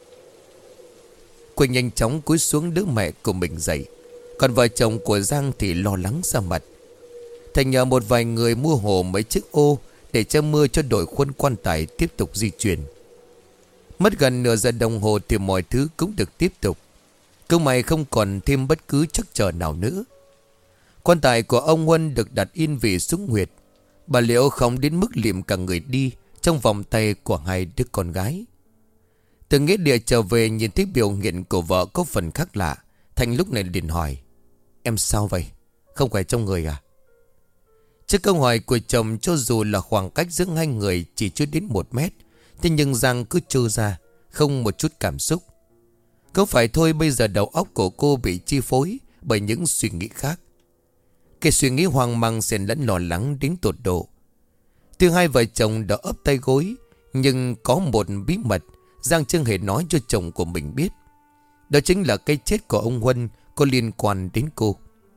Speaker 1: Quỳnh nhanh chóng cúi xuống đỡ mẹ của mình dậy, còn vợ chồng của Giang thì lo lắng ra mặt. Thành nhờ một vài người mua hộ mấy chiếc ô để che mưa cho đội khuân quan tài tiếp tục di chuyển. Mất gần nửa giờ đồng hồ thì mọi thứ cũng được tiếp tục. Cứ may không còn thêm bất cứ trắc trở nào nữa. Quan tài của ông Huân được đặt yên vị xuống huyệt. Bà Liễu không đến mức liệm cả người đi trong vòng tay của hai đứa con gái. Từ nghĩa địa trở về, nhìn thấy biểu hiện của vợ có phần khác lạ, Thành lúc này liền hỏi: Em sao vậy? Không khỏe trong người à? Trước câu hỏi của chồng, cho dù là khoảng cách giữa hai người chỉ chưa đến một mét, thế nhưng Giang cứ trơ ra, không một chút cảm xúc. Có phải thôi, bây giờ đầu óc của cô bị chi phối bởi những suy nghĩ khác. Cái suy nghĩ hoang mang xen lẫn lo lắng đến tột độ. Từ hai vợ chồng đã ấp tay gối, nhưng có một bí mật Giang chưa hề nói cho chồng của mình biết. Đó chính là cái chết của ông Huân có liên quan đến cô.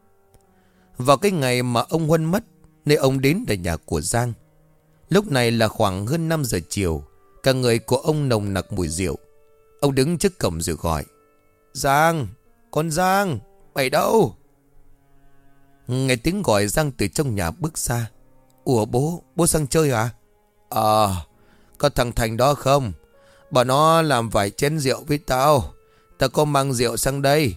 Speaker 1: Vào cái ngày mà ông Huân mất, nơi ông đến là nhà của Giang. Lúc này là khoảng hơn năm giờ chiều. Cả người của ông nồng nặc mùi rượu. Ông đứng trước cổng rồi gọi: Giang, con Giang, mày đâu? Nghe tiếng gọi, Giang từ trong nhà bước ra. Ủa bố, bố sang chơi à? Ờ, à, có thằng Thành đó không? Bảo nó làm vài chén rượu với tao. Tao có mang rượu sang đây.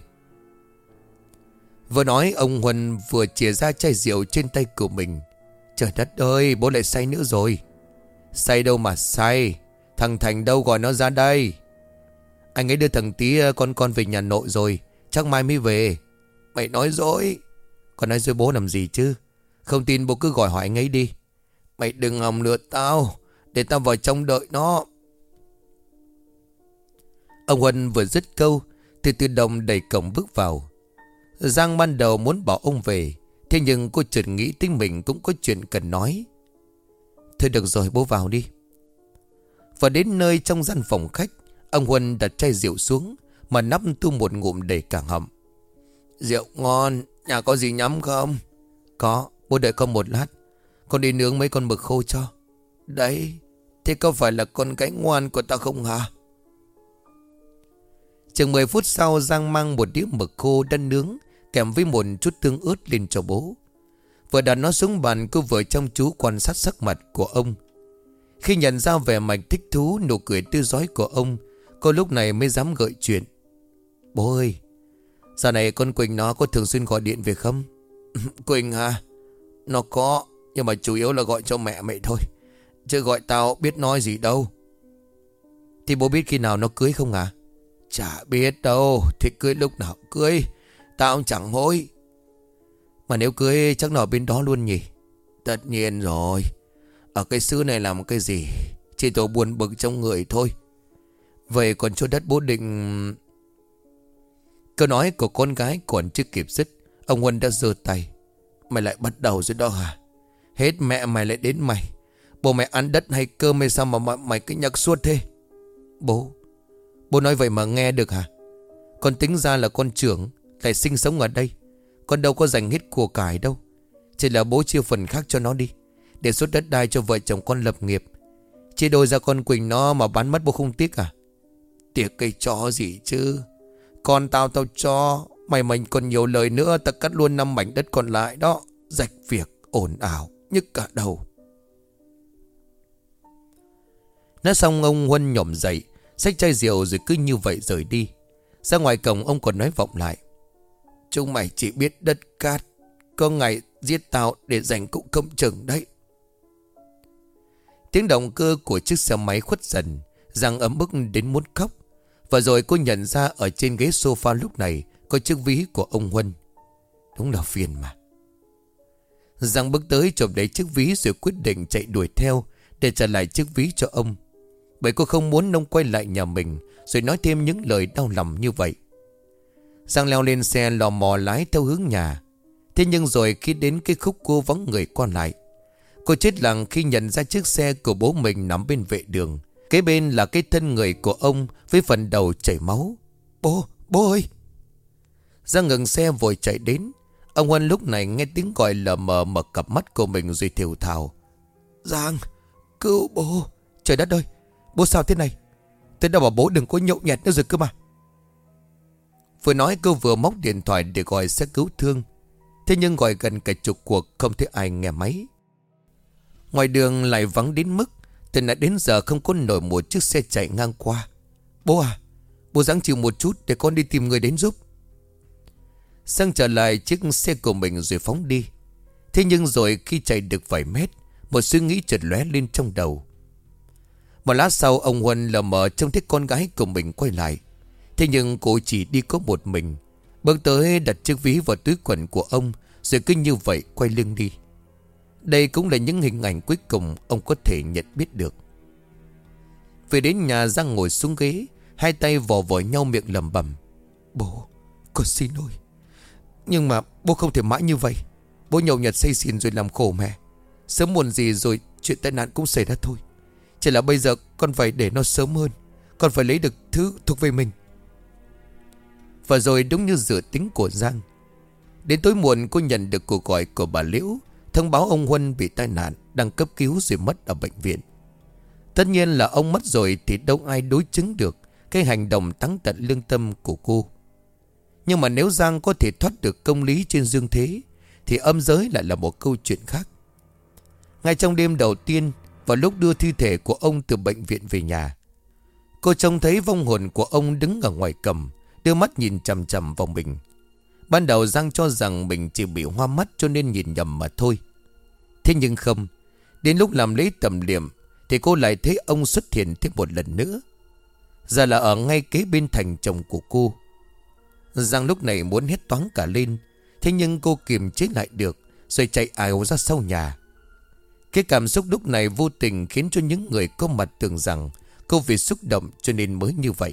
Speaker 1: Vừa nói, ông Huân vừa chìa ra chai rượu trên tay của mình. Trời đất ơi, bố lại say nữa rồi. Say đâu mà say, thằng Thành đâu, gọi nó ra đây. Anh ấy đưa thằng Tí con con về nhà nội rồi, chắc mai mới về. Mày nói dối. Còn nói dối bố làm gì chứ? Không tin bố cứ gọi hỏi anh ấy đi. Mày đừng hòng lừa tao, để tao vào trong đợi nó. Ông Huân vừa dứt câu thì tự động đẩy cổng bước vào. Giang ban đầu muốn bảo ông về, thế nhưng cô chợt nghĩ tính mình cũng có chuyện cần nói. Thôi được rồi, bố vào đi. Và đến nơi trong gian phòng khách, ông Huân đặt chai rượu xuống mà nắp tu một ngụm đầy cả họng. Rượu ngon, nhà có gì nhắm không? Có, bố đợi con một lát, con đi nướng mấy con mực khô cho. Đấy, thế có phải là con gái ngoan của ta không hả? Chừng mười phút sau, Giang mang một đĩa mực khô đã nướng kèm với một chút tương ớt lên cho bố. Vừa đặt nó xuống bàn, cô vừa chăm chú quan sát sắc mặt của ông. Khi nhận ra vẻ mặt thích thú, nụ cười tươi rói của ông, cô lúc này mới dám gợi chuyện. Bố ơi, dạo này con Quỳnh nó có thường xuyên gọi điện về không? Quỳnh hả? Nó có, nhưng mà chủ yếu là gọi cho mẹ mày thôi, chứ gọi tao biết nói gì đâu. Thì bố biết khi nào nó cưới không à? Chả biết đâu, thì cưới lúc nào cưới, tao chẳng hối. Mà nếu cưới chắc nó ở bên đó luôn nhỉ? Tất nhiên rồi. Ở cái xứ này làm cái gì, chỉ tổ buồn bực trong người thôi. Vậy còn chỗ đất bố định... Câu nói của con gái còn chưa kịp dứt, ông Huân đã giơ tay. Mày lại bắt đầu rồi đó hả? Hết mẹ mày lại đến mày. Bố mày ăn đất hay cơm hay sao mà mày, mày cứ nhắc suốt thế? Bố Bố nói vậy mà nghe được hả? Con tính ra là con trưởng, lại sinh sống ở đây, con đâu có dành hết của cải đâu. Chỉ là bố chia phần khác cho nó đi, để xuất đất đai cho vợ chồng con lập nghiệp. Chia đôi ra con Quỳnh nó mà bán mất bố không tiếc à? Tiếc cây chó gì chứ. Con tao tao cho. Mày mình còn nhiều lời nữa, ta cắt luôn năm mảnh đất còn lại đó. Rạch việc ồn ào nhức cả đầu. Nói xong ông Huân nhổm dậy, xách chai rượu rồi cứ như vậy rời đi. Ra ngoài cổng ông còn nói vọng lại: chúng mày chỉ biết đất cát, có ngày giết tao để giành cũng không chừng đấy. Tiếng động cơ của chiếc xe máy khuất dần. Giang ấm ức đến muốn khóc. Và rồi cô nhận ra ở trên ghế sofa lúc này có chiếc ví của ông Huân. Đúng là phiền mà. Giang bước tới chộp lấy chiếc ví rồi quyết định chạy đuổi theo để trả lại chiếc ví cho ông. Bởi cô không muốn ông quay lại nhà mình rồi nói thêm những lời đau lòng như vậy. Giang leo lên xe lò mò lái theo hướng nhà. Thế nhưng rồi khi đến cái khúc cua vắng người qua lại, cô chết lặng khi nhận ra chiếc xe của bố mình nằm bên vệ đường. Kế bên là cái thân người của ông với phần đầu chảy máu. Bố, bố ơi! Giang ngừng xe vội chạy đến. Ông Huân lúc này nghe tiếng gọi lờ mờ mở cặp mắt của mình rồi thều thào: Giang, cứu bố! Trời đất ơi, bố sao thế này? Thế đâu mà bố đừng có nhậu nhẹt nữa rồi cơ mà. Vừa nói cô vừa móc điện thoại để gọi xe cứu thương. Thế nhưng gọi gần cả chục cuộc không thấy ai nghe máy. Ngoài đường lại vắng đến mức từ nãy đến giờ không có nổi một chiếc xe chạy ngang qua. Bố à, bố ráng chịu một chút để con đi tìm người đến giúp. Sang trở lại chiếc xe của mình rồi phóng đi. Thế nhưng rồi khi chạy được vài mét, một suy nghĩ chợt lóe lên trong đầu. Một lát sau ông Huân lờ mờ trông thấy con gái của mình quay lại. Thế nhưng cô chỉ đi có một mình. Bước tới đặt chiếc ví vào túi quần của ông rồi cứ như vậy quay lưng đi. Đây cũng là những hình ảnh cuối cùng ông có thể nhận biết được. Về đến nhà, Giang ngồi xuống ghế, hai tay vò vò nhau miệng lẩm bẩm: Bố, con xin lỗi. Nhưng mà bố không thể mãi như vậy. Bố nhậu nhẹt say xỉn rồi làm khổ mẹ. Sớm muộn gì rồi chuyện tai nạn cũng xảy ra thôi. Chỉ là bây giờ con phải để nó sớm hơn. Con phải lấy được thứ thuộc về mình. Và rồi đúng như dự tính của Giang, đến tối muộn cô nhận được cuộc gọi của bà Liễu, thông báo ông Huân bị tai nạn, đang cấp cứu rồi mất ở bệnh viện. Tất nhiên là ông mất rồi thì đâu ai đối chứng được cái hành động táng tận lương tâm của cô. Nhưng mà nếu Giang có thể thoát được công lý trên dương thế thì âm giới lại là một câu chuyện khác. Ngay trong đêm đầu tiên, vào lúc đưa thi thể của ông từ bệnh viện về nhà, cô trông thấy vong hồn của ông đứng ở ngoài cầm, đưa mắt nhìn chằm chằm vào mình. Ban đầu Giang cho rằng mình chỉ bị hoa mắt cho nên nhìn nhầm mà thôi. Thế nhưng không. Đến lúc làm lễ tẩm liệm thì cô lại thấy ông xuất hiện thêm một lần nữa. Giờ là ở ngay kế bên thành chồng của cô. Giang lúc này muốn hét toáng cả lên. Thế nhưng cô kiềm chế lại được rồi chạy ảo ra sau nhà. Cái cảm xúc lúc này vô tình khiến cho những người có mặt tưởng rằng cô vì xúc động cho nên mới như vậy.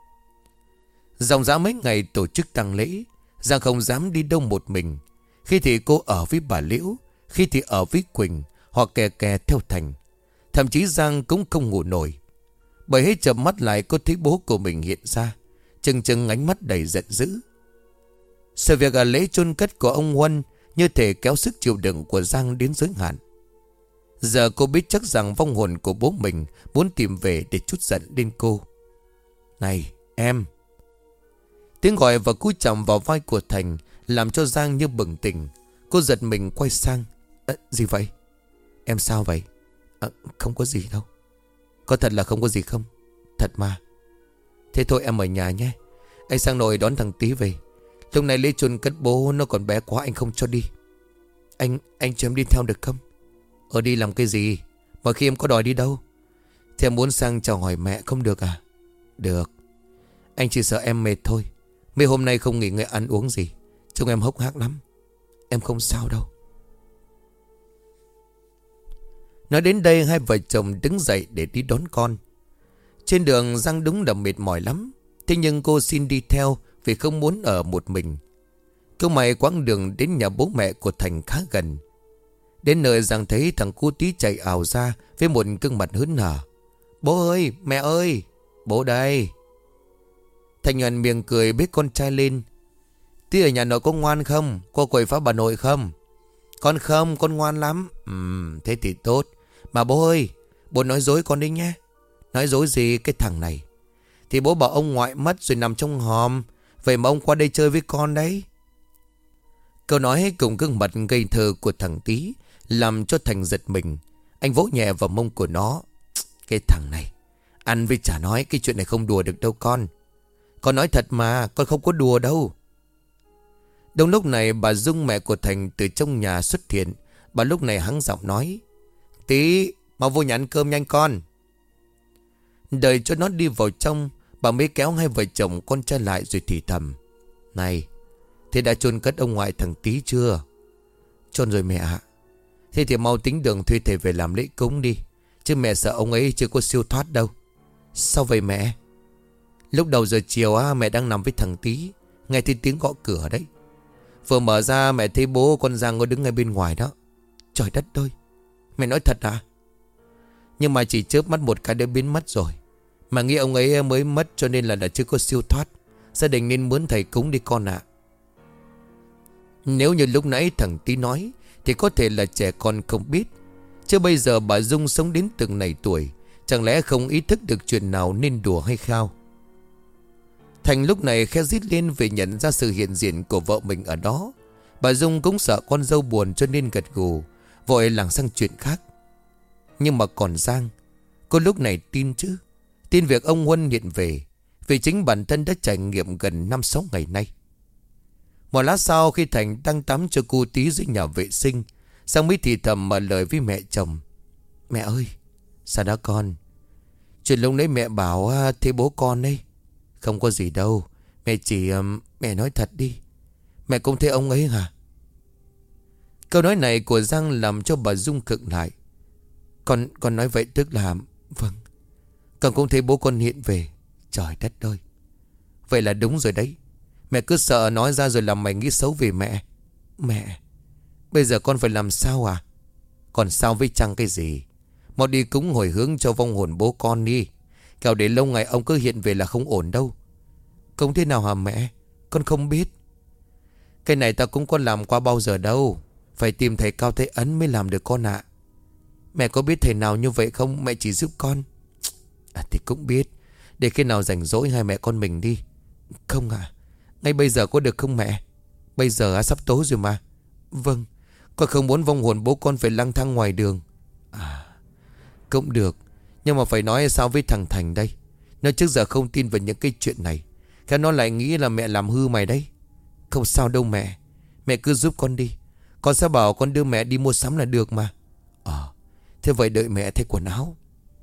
Speaker 1: Dòng dã mấy ngày tổ chức tang lễ, Giang không dám đi đâu một mình. Khi thì cô ở với bà Liễu, khi thì ở với Quỳnh, hoặc kè kè theo Thành. Thậm chí Giang cũng không ngủ nổi. Bởi hết chợp mắt lại có thấy bố của mình hiện ra, chừng chừng ánh mắt đầy giận dữ. Sự việc ở lễ chôn cất của ông Huân như thể kéo sức chịu đựng của Giang đến giới hạn. Giờ cô biết chắc rằng vong hồn của bố mình muốn tìm về để trút giận lên cô. Này em! Tiếng gọi và cú chạm vào vai của Thành làm cho Giang như bừng tỉnh. Cô giật mình quay sang. À, gì vậy? Em sao vậy? À, không có gì đâu. Có thật là không có gì không? Thật mà. Thế thôi em ở nhà nhé. Anh sang nội đón thằng Tí về. Lúc này lễ chôn cất bố nó còn bé quá, anh không cho đi. Anh anh cho em đi theo được không? Ở đi làm cái gì? Mà khi em có đòi đi đâu? Thì em muốn sang chào hỏi mẹ không được à? Được. Anh chỉ sợ em mệt thôi. Mấy hôm nay không nghỉ ngơi ăn uống gì. Trông em hốc hác lắm. Em không sao đâu. Nói đến đây, hai vợ chồng đứng dậy để đi đón con. Trên đường Giang đúng là mệt mỏi lắm. Thế nhưng cô xin đi theo vì không muốn ở một mình. Cứ may quãng đường đến nhà bố mẹ của Thành khá gần. Đến nơi Giang thấy thằng cu Tí chạy ảo ra với một gương mặt hớn hở. Bố ơi, mẹ ơi, bố đây. Thành nhoẻn miệng cười bế con trai lên. Tí ở nhà nội có ngoan không? Có quậy phá bà nội không? Con không, con ngoan lắm. Ừm, thế thì tốt. Mà bố ơi, bố nói dối con đi nhé. Nói dối gì cái thằng này? Thì bố bảo ông ngoại mất rồi nằm trong hòm. Vậy mà ông qua đây chơi với con đấy. Câu nói cùng gương mặt ngây thơ của thằng Tí làm cho Thành giật mình. Anh vỗ nhẹ vào mông của nó. Cái thằng này, ăn với chả nói, cái chuyện này không đùa được đâu con. Con nói thật mà, con không có đùa đâu. Đúng lúc này bà Dung, mẹ của Thành, từ trong nhà xuất hiện. Bà lúc này hắng giọng nói: Tí, mau vô nhà ăn cơm nhanh con. Đợi cho nó đi vào trong, bà mới kéo hai vợ chồng con trai lại rồi thì thầm: Này, thế đã chôn cất ông ngoại thằng Tí chưa? Chôn rồi mẹ ạ. Thế thì mau tính đường thuê thầy về làm lễ cúng đi, chứ mẹ sợ ông ấy chưa có siêu thoát đâu. Sao vậy mẹ? Lúc đầu giờ chiều á, mẹ đang nằm với thằng Tí, nghe thấy tiếng gõ cửa đấy. Vừa mở ra mẹ thấy bố con Giang ngồi đứng ngay bên ngoài đó. Trời đất ơi, mẹ nói thật à? Nhưng mà chỉ chớp mắt một cái đã biến mất rồi. Mà nghĩ ông ấy mới mất cho nên là đã chưa có siêu thoát. Gia đình nên mướn thầy cúng đi con ạ. Nếu như lúc nãy thằng Tí nói thì có thể là trẻ con không biết. Chứ bây giờ bà Dung sống đến từng này tuổi, chẳng lẽ không ý thức được chuyện nào nên đùa hay khao? Thành lúc này khẽ rít lên vì nhận ra sự hiện diện của vợ mình ở đó. Bà Dung cũng sợ con dâu buồn cho nên gật gù, vội lảng sang chuyện khác. Nhưng mà còn Giang, cô lúc này tin chứ? Tin việc ông Huân hiện về, vì chính bản thân đã trải nghiệm gần năm sáu ngày nay. Một lát sau khi Thành đang tắm cho cô Tí dưới nhà vệ sinh, Giang mới thì thầm mở lời với mẹ chồng: Mẹ ơi, sao đó con? Chuyện lúc nãy mẹ bảo thế bố con ấy. Không có gì đâu. Mẹ chỉ... Um, mẹ nói thật đi. Mẹ cũng thấy ông ấy hả? Câu nói này của Giang làm cho bà Dung khựng lại. Con con nói vậy tức là... Vâng, con cũng thấy bố con hiện về. Trời đất ơi, vậy là đúng rồi đấy. Mẹ cứ sợ nói ra rồi làm mày nghĩ xấu về mẹ. Mẹ, bây giờ con phải làm sao à? Còn sao với chăng cái gì? Mau đi cúng hồi hướng cho vong hồn bố con đi. Kẻo để lâu ngày ông cứ hiện về là không ổn đâu. Không thế nào hả mẹ? Con không biết. Cái này ta cũng có làm qua bao giờ đâu. Phải tìm thầy Cao Thế Ấn mới làm được con ạ. Mẹ có biết thầy nào như vậy không? Mẹ chỉ giúp con. À thì cũng biết. Để khi nào rảnh rỗi hai mẹ con mình đi. Không à, ngay bây giờ có được không mẹ? Bây giờ sắp tối rồi mà. Vâng, con không muốn vong hồn bố con phải lang thang ngoài đường. À, cũng được. Nhưng mà phải nói sao với thằng Thành đây? Nó trước giờ không tin vào những cái chuyện này. Thế nó lại nghĩ là mẹ làm hư mày đấy. Không sao đâu mẹ. Mẹ cứ giúp con đi. Con sẽ bảo con đưa mẹ đi mua sắm là được mà. Ờ, thế vậy đợi mẹ thay quần áo.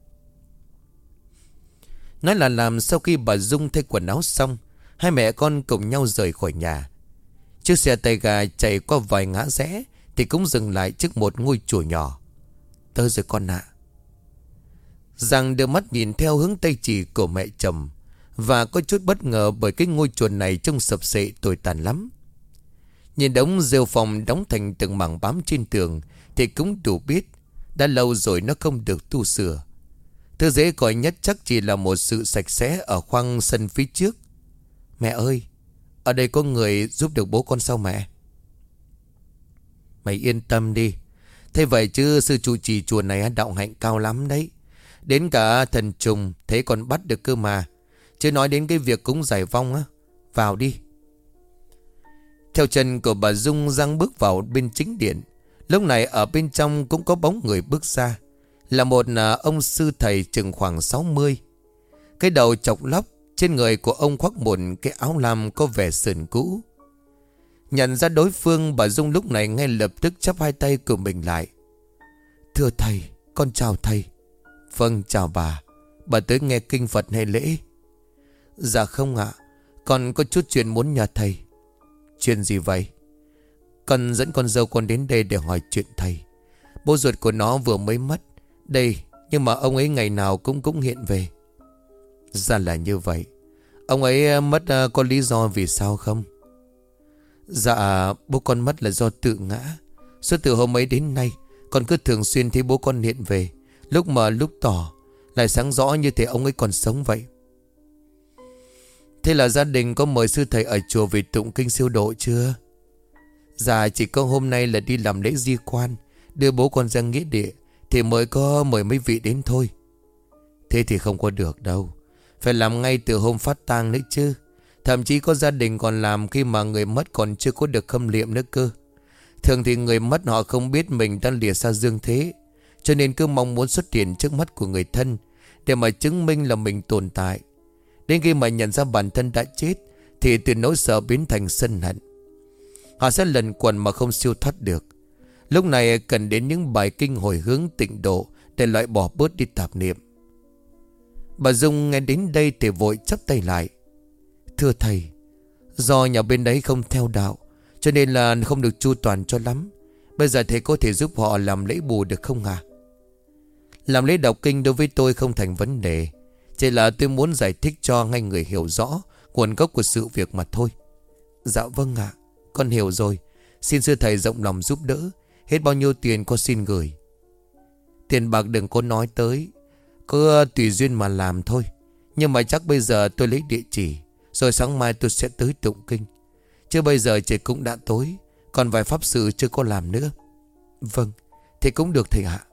Speaker 1: Nói là làm. Sau khi bà Dung thay quần áo xong, hai mẹ con cùng nhau rời khỏi nhà. Chiếc xe tay ga chạy qua vài ngã rẽ thì cũng dừng lại trước một ngôi chùa nhỏ. Tới rồi con ạ. Giang đưa mắt nhìn theo hướng tay chỉ của mẹ chồng, và có chút bất ngờ bởi cái ngôi chùa này trông sập sệ tồi tàn lắm. Nhìn đống rêu phong đóng thành từng mảng bám trên tường thì cũng đủ biết đã lâu rồi nó không được tu sửa. Thứ dễ coi nhất chắc chỉ là một sự sạch sẽ ở khoang sân phía trước. Mẹ ơi, ở đây có người giúp được bố con sao mẹ? Mày yên tâm đi. Thế vậy chứ sư trụ trì chùa này đạo hạnh cao lắm đấy. Đến cả thần trùng thế còn bắt được cơ mà. Chứ nói đến cái việc cúng giải vong á. Vào đi. Theo chân của bà Dung, Giang bước vào bên chính điện. Lúc này ở bên trong cũng có bóng người bước ra. Là một ông sư thầy chừng khoảng sáu mươi. Cái đầu chọc lóc. Trên người của ông khoác một cái áo lam có vẻ sườn cũ. Nhận ra đối phương, bà Dung lúc này ngay lập tức chắp hai tay của mình lại. Thưa thầy, con chào thầy. Vâng, chào bà. Bà tới nghe kinh Phật hay lễ? Dạ không ạ. Con có chút chuyện muốn nhờ thầy. Chuyện gì vậy? Con dẫn con dâu con đến đây để hỏi chuyện thầy. Bố ruột của nó vừa mới mất đây, nhưng mà ông ấy ngày nào cũng cũng hiện về. Ra là như vậy. Ông ấy mất có lý do vì sao không? Dạ, bố con mất là do tự ngã. Suốt từ hôm ấy đến nay, con cứ thường xuyên thấy bố con hiện về, lúc mờ lúc tỏ, lại sáng rõ như thể ông ấy còn sống vậy. Thế là gia đình có mời sư thầy ở chùa về tụng kinh siêu độ chưa? Dạ chỉ có hôm nay là đi làm lễ di quan, đưa bố con ra nghĩa địa, thì mới có mời mấy vị đến thôi. Thế thì không có được đâu, phải làm ngay từ hôm phát tang nữa chứ. Thậm chí có gia đình còn làm khi mà người mất còn chưa có được khâm liệm nữa cơ. Thường thì người mất họ không biết mình đang lìa xa dương thế, cho nên cứ mong muốn xuất hiện trước mắt của người thân để mà chứng minh là mình tồn tại. Đến khi mà nhận ra bản thân đã chết thì từ nỗi sợ biến thành sân hận. Họ sẽ lần quần mà không siêu thoát được. Lúc này cần đến những bài kinh hồi hướng tịnh độ để loại bỏ bớt đi tạp niệm. Bà Dung nghe đến đây thì vội chắp tay lại. Thưa thầy, do nhà bên đấy không theo đạo, cho nên là không được chu toàn cho lắm. Bây giờ thầy có thể giúp họ làm lễ bù được không à? Làm lễ đọc kinh đối với tôi không thành vấn đề, chỉ là tôi muốn giải thích cho ngay người hiểu rõ nguồn gốc của sự việc mà thôi. Dạ vâng ạ, con hiểu rồi. Xin sư thầy rộng lòng giúp đỡ. Hết bao nhiêu tiền con xin gửi. Tiền bạc đừng có nói tới, cứ tùy duyên mà làm thôi. Nhưng mà chắc bây giờ tôi lấy địa chỉ, rồi sáng mai tôi sẽ tới tụng kinh. Chứ bây giờ trời cũng đã tối, còn vài pháp sự chưa có làm nữa. Vâng, thế cũng được thầy ạ.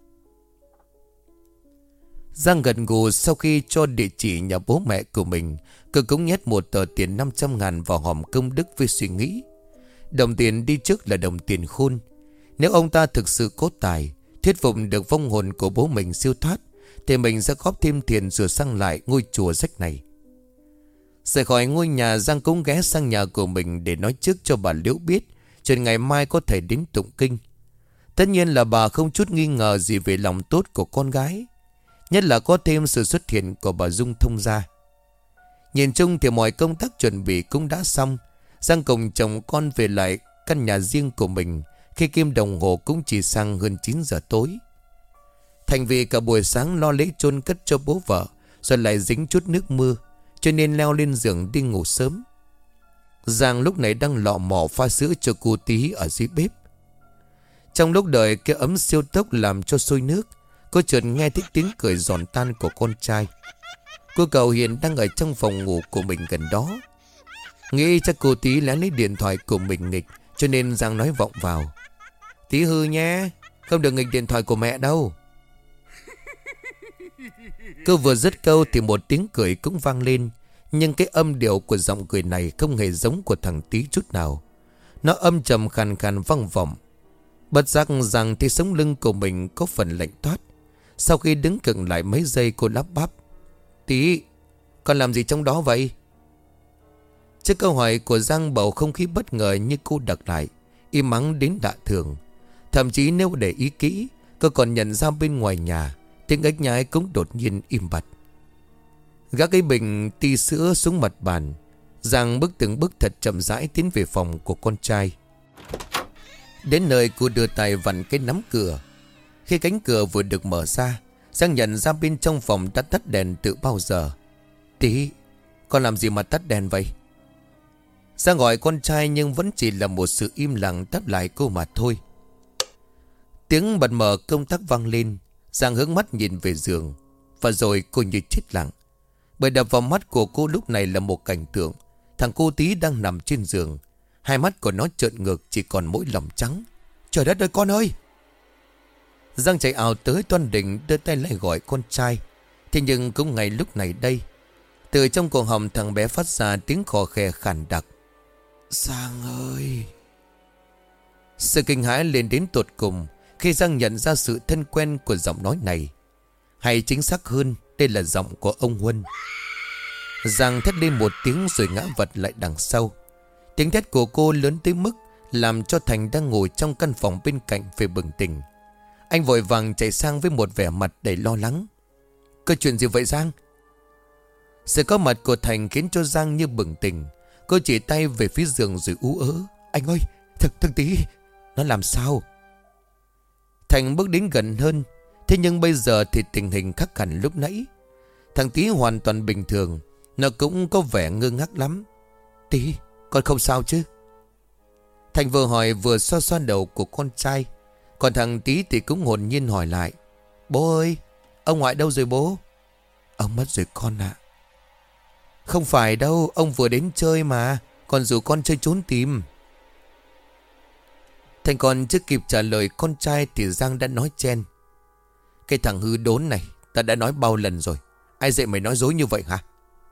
Speaker 1: Giang gật gù. Sau khi cho địa chỉ nhà bố mẹ của mình, cô cũng nhét một tờ tiền năm trăm ngàn vào hòm công đức với suy nghĩ. Đồng tiền đi trước là đồng tiền khôn. Nếu ông ta thực sự có tài, thuyết phục được vong hồn của bố mình siêu thoát, thì mình sẽ góp thêm tiền sửa sang lại ngôi chùa rách này. Rời khỏi ngôi nhà, Giang cũng ghé sang nhà của mình để nói trước cho bà Liễu biết chuyện ngày mai có thể đến tụng kinh. Tất nhiên là bà không chút nghi ngờ gì về lòng tốt của con gái, nhất là có thêm sự xuất hiện của bà Dung thông gia. Nhìn chung thì mọi công tác chuẩn bị cũng đã xong. Giang cùng chồng con về lại căn nhà riêng của mình khi kim đồng hồ cũng chỉ sang hơn chín giờ tối. Thành vì cả buổi sáng lo lễ chôn cất cho bố vợ, rồi lại dính chút nước mưa, cho nên leo lên giường đi ngủ sớm. Giang lúc này đang lọ mọ pha sữa cho cô Tí ở dưới bếp. Trong lúc đợi cái ấm siêu tốc làm cho sôi nước, cô chợt nghe thấy tiếng cười giòn tan của con trai. Cô cậu hiện đang ở trong phòng ngủ của mình gần đó. Nghĩ chắc cô Tí lén lấy điện thoại của mình nghịch, cho nên Giang nói vọng vào. Tí hư nhé, không được nghịch điện thoại của mẹ đâu. Cô vừa dứt câu thì một tiếng cười cũng vang lên. Nhưng cái âm điệu của giọng cười này không hề giống của thằng Tí chút nào. Nó âm trầm khàn khàn vang vọng. Bất giác rằng thì sống lưng của mình có phần lạnh toát. Sau khi đứng cứng lại mấy giây, cô lắp bắp. Tí, con làm gì trong đó vậy? Trước câu hỏi của Giang, bầu không khí bất ngờ như cô đặt lại, im ắng đến lạ thường. Thậm chí nếu để ý kỹ, cô còn nhận ra bên ngoài nhà tiếng ếch nhái cũng đột nhiên im bặt. Gác cái bình ti sữa xuống mặt bàn, Giang bước từng bước thật chậm rãi tiến về phòng của con trai. Đến nơi cô đưa tay vặn cái nắm cửa. Khi cánh cửa vừa được mở ra, Giang nhận ra bên trong phòng đã tắt đèn từ bao giờ. Tí, con làm gì mà tắt đèn vậy? Giang gọi con trai nhưng vẫn chỉ là một sự im lặng đáp lại cô mà thôi. Tiếng bật mở công tắc vang lên. Giang hướng mắt nhìn về giường, và rồi cô như chết lặng. Bởi đập vào mắt của cô lúc này là một cảnh tượng. Thằng cô Tí đang nằm trên giường, hai mắt của nó trợn ngược, chỉ còn mỗi lòng trắng. Trời đất ơi con ơi! Giang chạy ào tới toan định đưa tay lại gọi con trai. Thế nhưng cũng ngay lúc này đây, từ trong cổ họng thằng bé phát ra tiếng khò khè khàn đặc. Giang ơi! Sự kinh hãi lên đến tột cùng khi Giang nhận ra sự thân quen của giọng nói này. Hay chính xác hơn, đây là giọng của ông Huân. Giang thét lên một tiếng rồi ngã vật lại đằng sau. Tiếng thét của cô lớn tới mức làm cho Thành đang ngồi trong căn phòng bên cạnh phải bừng tỉnh. Anh vội vàng chạy sang với một vẻ mặt đầy lo lắng. Có chuyện gì vậy Giang? Sự có mặt của Thành khiến cho Giang như bừng tỉnh. Cô chỉ tay về phía giường rồi ú ớ. Anh ơi, thằng, thằng Tí, nó làm sao? Thành bước đến gần hơn. Thế nhưng bây giờ thì tình hình khác hẳn lúc nãy. Thằng Tí hoàn toàn bình thường. Nó cũng có vẻ ngơ ngác lắm. Tí, con không sao chứ? Thành vừa hỏi vừa xoa xoa đầu của con trai. Còn thằng Tí thì cũng hồn nhiên hỏi lại. Bố ơi, ông ngoại đâu rồi bố? Ông mất rồi con ạ. Không phải đâu, ông vừa đến chơi mà, còn rủ con chơi trốn tìm. Thành còn chưa kịp trả lời con trai thì Giang đã nói chen: Cái thằng hư đốn này, ta đã nói bao lần rồi, ai dạy mày nói dối như vậy hả?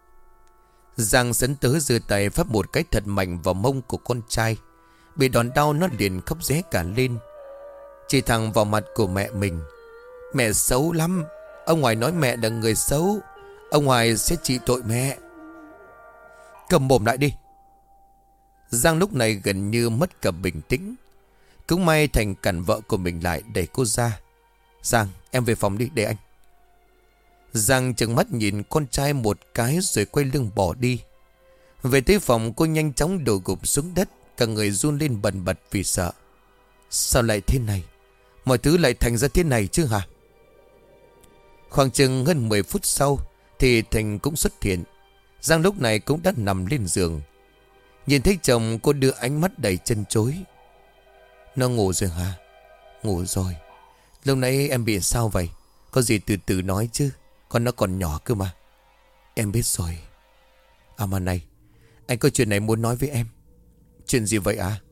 Speaker 1: Giang sấn tới giơ tay phát một cái thật mạnh vào mông của con trai. Bị đòn đau nó liền khóc ré cả lên, chỉ thẳng vào mặt của mẹ mình. Mẹ xấu lắm. Ông Hoài nói mẹ là người xấu. Ông Hoài sẽ trị tội mẹ. Cầm mồm lại đi. Giang lúc này gần như mất cả bình tĩnh. Cũng may Thành cản vợ của mình lại, đẩy cô ra. Giang, em về phòng đi để anh. Giang trừng mắt nhìn con trai một cái rồi quay lưng bỏ đi. Về tới phòng, cô nhanh chóng đổ gục xuống đất, cả người run lên bần bật vì sợ. Sao lại thế này? Mọi thứ lại thành ra thế này chứ hả? Khoảng chừng hơn mười phút sau thì Thành cũng xuất hiện. Giang lúc này cũng đã nằm lên giường. Nhìn thấy chồng, cô đưa ánh mắt đầy chân chối. Nó ngủ rồi hả? Ngủ rồi. Lúc nãy em bị sao vậy? Có gì từ từ nói chứ, con nó còn nhỏ cơ mà. Em biết rồi. À mà này, anh có chuyện này muốn nói với em. Chuyện gì vậy à?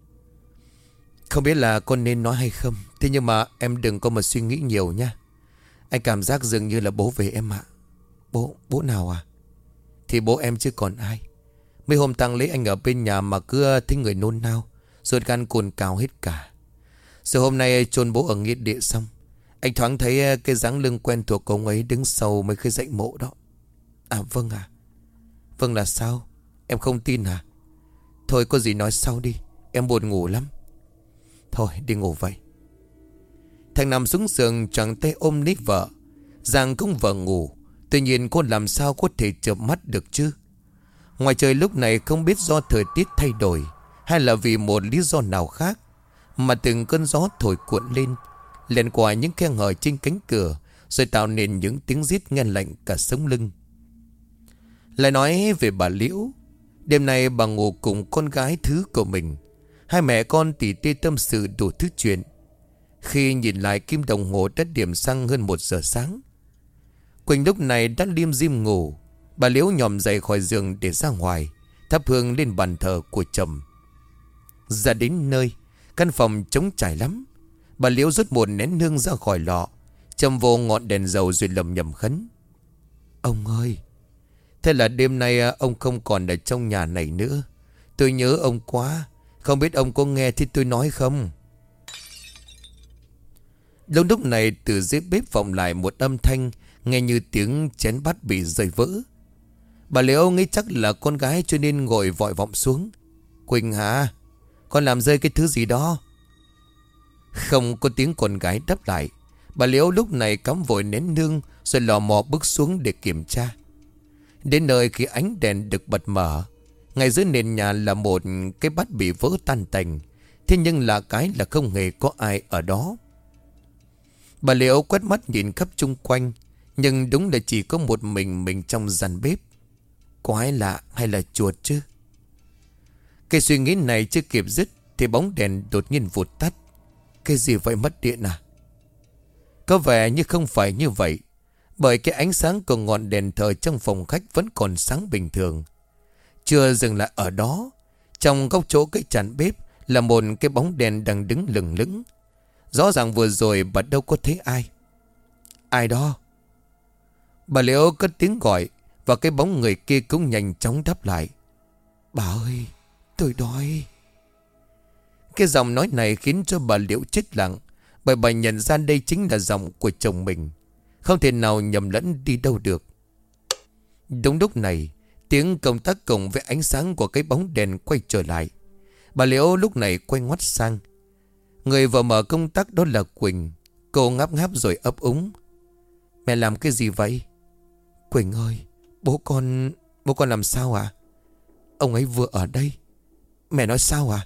Speaker 1: Không biết là con nên nói hay không, thế nhưng mà em đừng có mà suy nghĩ nhiều nha. Anh cảm giác dường như là bố về em ạ. Bố, bố nào à? Thì bố em chứ còn ai. Mấy hôm tang lễ anh ở bên nhà mà cứ thấy người nôn nao, ruột gan cồn cào hết cả. Rồi hôm nay chôn bố ở nghĩa địa xong, anh thoáng thấy cái dáng lưng quen thuộc của ông ấy đứng sau mấy cái dãy mộ đó. À vâng à. Vâng là sao? Em không tin à? Thôi có gì nói sau đi, em buồn ngủ lắm. Thôi đi ngủ vậy. Thằng nằm xuống giường choàng tay ôm lấy vợ. Giang cũng vợ ngủ. Tuy nhiên cô làm sao có thể chợp mắt được chứ? Ngoài trời lúc này không biết do thời tiết thay đổi hay là vì một lý do nào khác mà từng cơn gió thổi cuộn lên, len qua những khe hở trên cánh cửa, rồi tạo nên những tiếng rít nghe lạnh cả sống lưng. Lại nói về bà Liễu. Đêm nay bà ngủ cùng con gái thứ của mình. Hai mẹ con tỉ tê tâm sự đủ thứ chuyện. Khi nhìn lại kim đồng hồ đã điểm sang hơn một giờ sáng. Quỳnh lúc này đã liêm diêm ngủ. Bà Liễu nhòm dậy khỏi giường để ra ngoài, thắp hương lên bàn thờ của chồng. Ra đến nơi, căn phòng trống trải lắm. Bà Liễu rút một nén hương ra khỏi lọ, châm vô ngọn đèn dầu rồi lầm nhầm khấn. Ông ơi, thế là đêm nay ông không còn ở trong nhà này nữa. Tôi nhớ ông quá. Không biết ông có nghe thì tôi nói không? Lúc lúc này từ dưới bếp vọng lại một âm thanh nghe như tiếng chén bát bị rơi vỡ. Bà Liễu nghĩ chắc là con gái cho nên ngồi vội vọng xuống. Quỳnh hả? Con làm rơi cái thứ gì đó? Không có tiếng con gái đáp lại. Bà Liễu lúc này cắm vội nén hương rồi lò mò bước xuống để kiểm tra. Đến nơi khi ánh đèn được bật mở, ngay dưới nền nhà là một cái bát bị vỡ tan tành. Thế nhưng là cái là không hề có ai ở đó. Bà Liễu quét mắt nhìn khắp chung quanh, nhưng đúng là chỉ có một mình mình trong gian bếp. Quái lạ hay là chuột chứ? Cái suy nghĩ này chưa kịp dứt thì bóng đèn đột nhiên vụt tắt. Cái gì vậy, mất điện à? Có vẻ như không phải như vậy, bởi cái ánh sáng của ngọn đèn thờ trong phòng khách vẫn còn sáng bình thường. Chưa dừng lại ở đó, trong góc chỗ cái chản bếp là một cái bóng đèn đang đứng lừng lững. Rõ ràng vừa rồi bà đâu có thấy ai. Ai đó? Bà Liễu cất tiếng gọi, và cái bóng người kia cũng nhanh chóng đáp lại. Bà ơi, tôi đói. Cái giọng nói này khiến cho bà Liễu chết lặng, bởi bà nhận ra đây chính là giọng của chồng mình. Không thể nào nhầm lẫn đi đâu được. Đúng lúc này, tiếng công tắc cùng với ánh sáng của cái bóng đèn quay trở lại. Bà Liễu lúc này quay ngoắt sang. Người vừa mở công tắc đó là Quỳnh. Cô ngáp ngáp rồi ấp úng. Mẹ làm cái gì vậy? Quỳnh ơi, bố con... Bố con làm sao à? Ông ấy vừa ở đây. Mẹ nói sao à?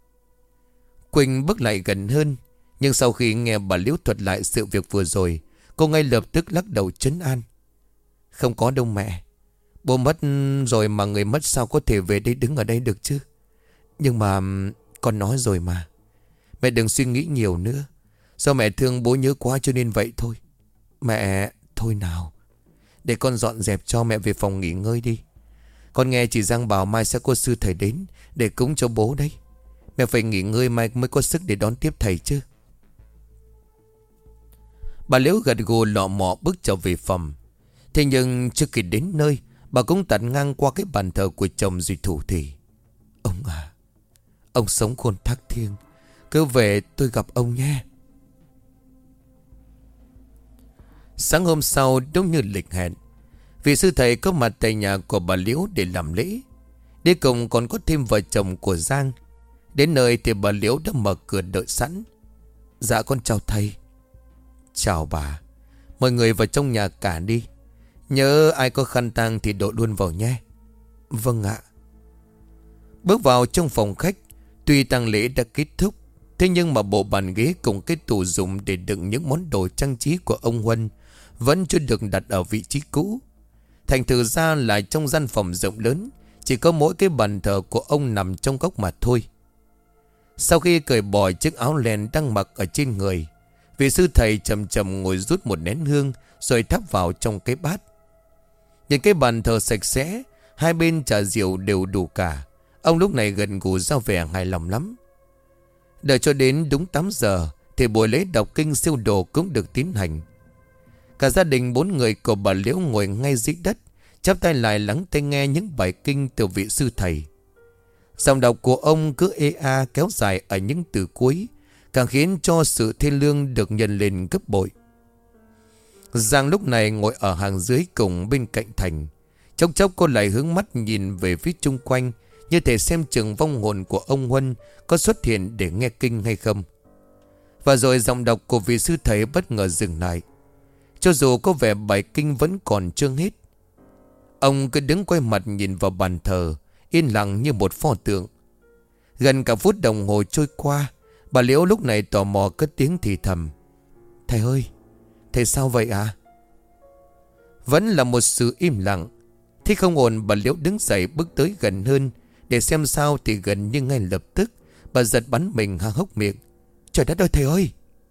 Speaker 1: Quỳnh bước lại gần hơn, nhưng sau khi nghe bà Liễu thuật lại sự việc vừa rồi, cô ngay lập tức lắc đầu trấn an. Không có đâu mẹ. Bố mất rồi mà người mất sao có thể về đây đứng ở đây được chứ? Nhưng mà con nói rồi mà. Mẹ đừng suy nghĩ nhiều nữa. Do mẹ thương bố nhớ quá cho nên vậy thôi. Mẹ, thôi nào. Để con dọn dẹp cho mẹ về phòng nghỉ ngơi đi. Con nghe chị Giang bảo mai sẽ có sư thầy đến để cúng cho bố đấy. Mẹ phải nghỉ ngơi mai mới có sức để đón tiếp thầy chứ. Bà Liễu gật gù lọ mọ bước trở về phòng. Thế nhưng trước khi đến nơi, bà cũng tạt ngang qua cái bàn thờ của chồng rồi thủ thỉ: Ông à, ông sống khôn thác thiêng, cứ về tôi gặp ông nhé. Sáng hôm sau đúng như lịch hẹn, vị sư thầy có mặt tại nhà của bà Liễu để làm lễ. Đi cùng còn có thêm vợ chồng của Giang. Đến nơi thì bà Liễu đã mở cửa đợi sẵn. Dạ con chào thầy. Chào bà. Mọi người vào trong nhà cả đi. Nhớ ai có khăn tang thì đổ luôn vào nhé. Vâng ạ. Bước vào trong phòng khách, tuy tang lễ đã kết thúc, thế nhưng mà bộ bàn ghế cùng cái tủ dùng để đựng những món đồ trang trí của ông Huân vẫn chưa được đặt ở vị trí cũ. Thành thử ra là trong gian phòng rộng lớn, chỉ có mỗi cái bàn thờ của ông nằm trong góc mà thôi. Sau khi cởi bỏ chiếc áo len đang mặc ở trên người, vị sư thầy chậm chậm ngồi rút một nén hương rồi thắp vào trong cái bát. Nhìn cái bàn thờ sạch sẽ, hai bên trà rượu đều đủ cả, ông lúc này gần gù ra vẻ hài lòng lắm. Đợi cho đến đúng tám giờ thì buổi lễ đọc kinh siêu độ cũng được tiến hành. Cả gia đình bốn người của bà Liễu ngồi ngay dưới đất, chắp tay lại lắng tai nghe những bài kinh từ vị sư thầy. Giọng đọc của ông cứ ê a kéo dài ở những từ cuối, càng khiến cho sự thiêng liêng được nhân lên gấp bội. Giang lúc này ngồi ở hàng dưới cùng bên cạnh Thành. Chốc chốc cô lại hướng mắt nhìn về phía chung quanh, như thể xem chừng vong hồn của ông Huân có xuất hiện để nghe kinh hay không. Và rồi giọng đọc của vị sư thầy bất ngờ dừng lại. Cho dù có vẻ bài kinh vẫn còn chưa hết, ông cứ đứng quay mặt nhìn vào bàn thờ, yên lặng như một pho tượng. Gần cả phút đồng hồ trôi qua, bà Liễu lúc này tò mò cất tiếng thì thầm: Thầy ơi, thầy sao vậy ạ? À? Vẫn là một sự im lặng. Thế không ổn, bà Liễu đứng dậy bước tới gần hơn để xem sao, thì gần như ngay lập tức bà giật bắn mình há hốc miệng: Trời đất ơi thầy ơi!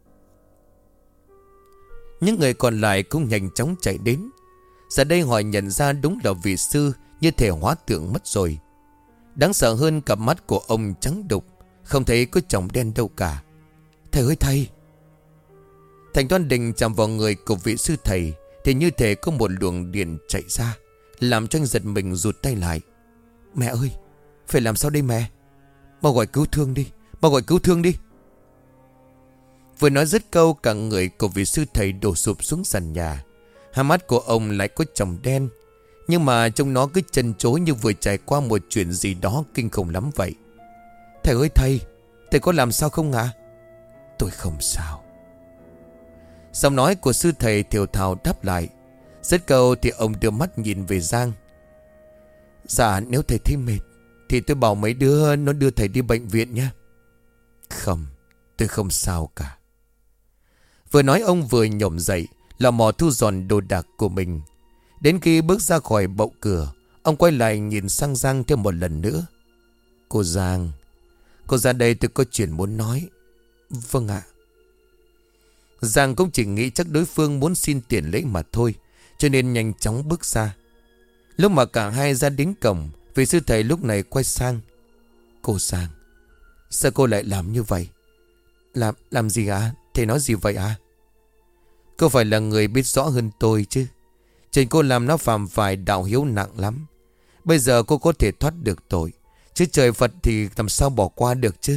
Speaker 1: Những người còn lại cũng nhanh chóng chạy đến. Giờ đây họ nhận ra đúng là vị sư như thể hóa tượng mất rồi. Đáng sợ hơn, cặp mắt của ông trắng đục, không thấy có tròng đen đâu cả. Thầy ơi thầy! Thành Đoan Đình chạm vào người của vị sư thầy thì như thể có một luồng điện chạy ra, làm cho anh giật mình rụt tay lại. Mẹ ơi! Phải làm sao đây mẹ? Mau gọi cứu thương đi! Mau gọi cứu thương đi! Vừa nói dứt câu, cả người của vị sư thầy đổ sụp xuống sàn nhà. Hai mắt của ông lại có tròng đen, nhưng mà trông nó cứ chần chối như vừa trải qua một chuyện gì đó kinh khủng lắm vậy. Thầy ơi thầy! Thầy có làm sao không ạ? À? Tôi không sao. Giọng nói của sư thầy thều thào đáp lại. Dứt câu thì ông đưa mắt nhìn về Giang. Dạ nếu thầy thấy mệt thì tôi bảo mấy đứa nó đưa thầy đi bệnh viện nhé. Không, tôi không sao cả. Vừa nói ông vừa nhổm dậy, lò mò thu dọn đồ đạc của mình. Đến khi bước ra khỏi bậu cửa, ông quay lại nhìn sang Giang thêm một lần nữa. Cô Giang, cô ra đây tôi có chuyện muốn nói. Vâng ạ. Giang cũng chỉ nghĩ chắc đối phương muốn xin tiền lễ mà thôi, cho nên nhanh chóng bước ra. Lúc mà cả hai ra đến cổng, vị sư thầy lúc này quay sang. Cô Giang, sao cô lại làm như vậy? Làm làm gì ạ? À? Thầy nói gì vậy ạ? À? Cô phải là người biết rõ hơn tôi chứ. Chuyện cô làm nó phạm phải đạo hiếu nặng lắm. Bây giờ cô có thể thoát được tội, chứ trời Phật thì làm sao bỏ qua được chứ.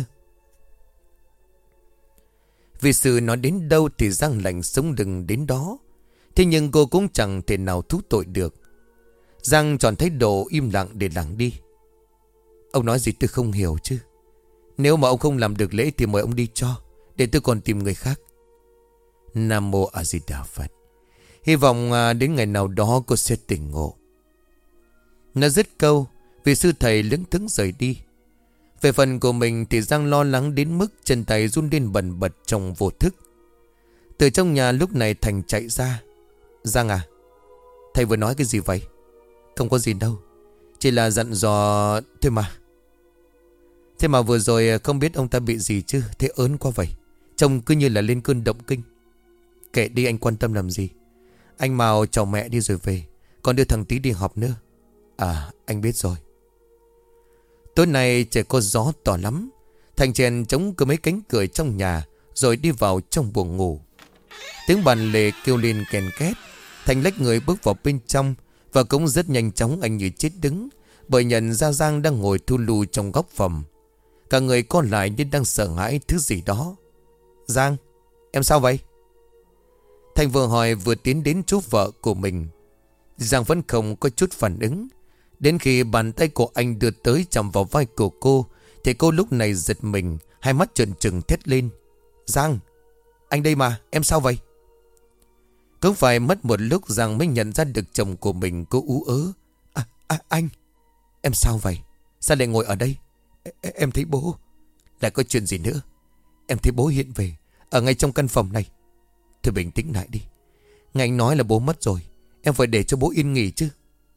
Speaker 1: Vì sự nói đến đâu thì Giang lạnh sống lưng đến đó. Thế nhưng cô cũng chẳng thể nào thú tội được. Giang chọn thái độ im lặng để lảng đi. Ông nói gì tôi không hiểu chứ. Nếu mà ông không làm được lễ thì mời ông đi cho, để tôi còn tìm người khác. Nam Mô A Di Đà Phật. Hy vọng đến ngày nào đó cô sẽ tỉnh ngộ. Nó dứt câu, vị sư thầy lững thững rời đi. Về phần của mình thì Giang lo lắng đến mức chân tay run lên bần bật trong vô thức. Từ trong nhà lúc này Thành chạy ra. Giang à, thầy vừa nói cái gì vậy? Không có gì đâu, chỉ là dặn dò thôi mà. Thế mà vừa rồi không biết ông ta bị gì chứ, thế ớn quá vậy. Trông cứ như là lên cơn động kinh. Kệ đi, anh quan tâm làm gì. Anh mau chào mẹ đi rồi về, còn đưa thằng Tí đi học nữa. À anh biết rồi. Tối nay trời có gió to lắm. Thành chèn chống cửa mấy cánh cửa trong nhà, rồi đi vào trong buồng ngủ. Tiếng bàn lề kêu lên kèn két. Thành lách người bước vào bên trong. Và cũng rất nhanh chóng anh như chết đứng, bởi nhận ra Giang đang ngồi thu lù trong góc phòng. Cả người co lại như đang sợ hãi thứ gì đó. Giang, em sao vậy? Thành vừa hỏi vừa tiến đến chú vợ của mình. Giang vẫn không có chút phản ứng. Đến khi bàn tay của anh đưa tới chạm vào vai của cô, thì cô lúc này giật mình, hai mắt trợn trừng thét lên. Giang, anh đây mà, em sao vậy? Cũng phải mất một lúc Giang mới nhận ra được chồng của mình. Cô ú ớ. À, à anh, em sao vậy? Sao lại ngồi ở đây? E em thấy bố. Lại có chuyện gì nữa? Em thấy bố hiện về ở ngay trong căn phòng này. Thôi bình tĩnh lại đi. Nghe anh nói là bố mất rồi, em phải để cho bố yên nghỉ chứ.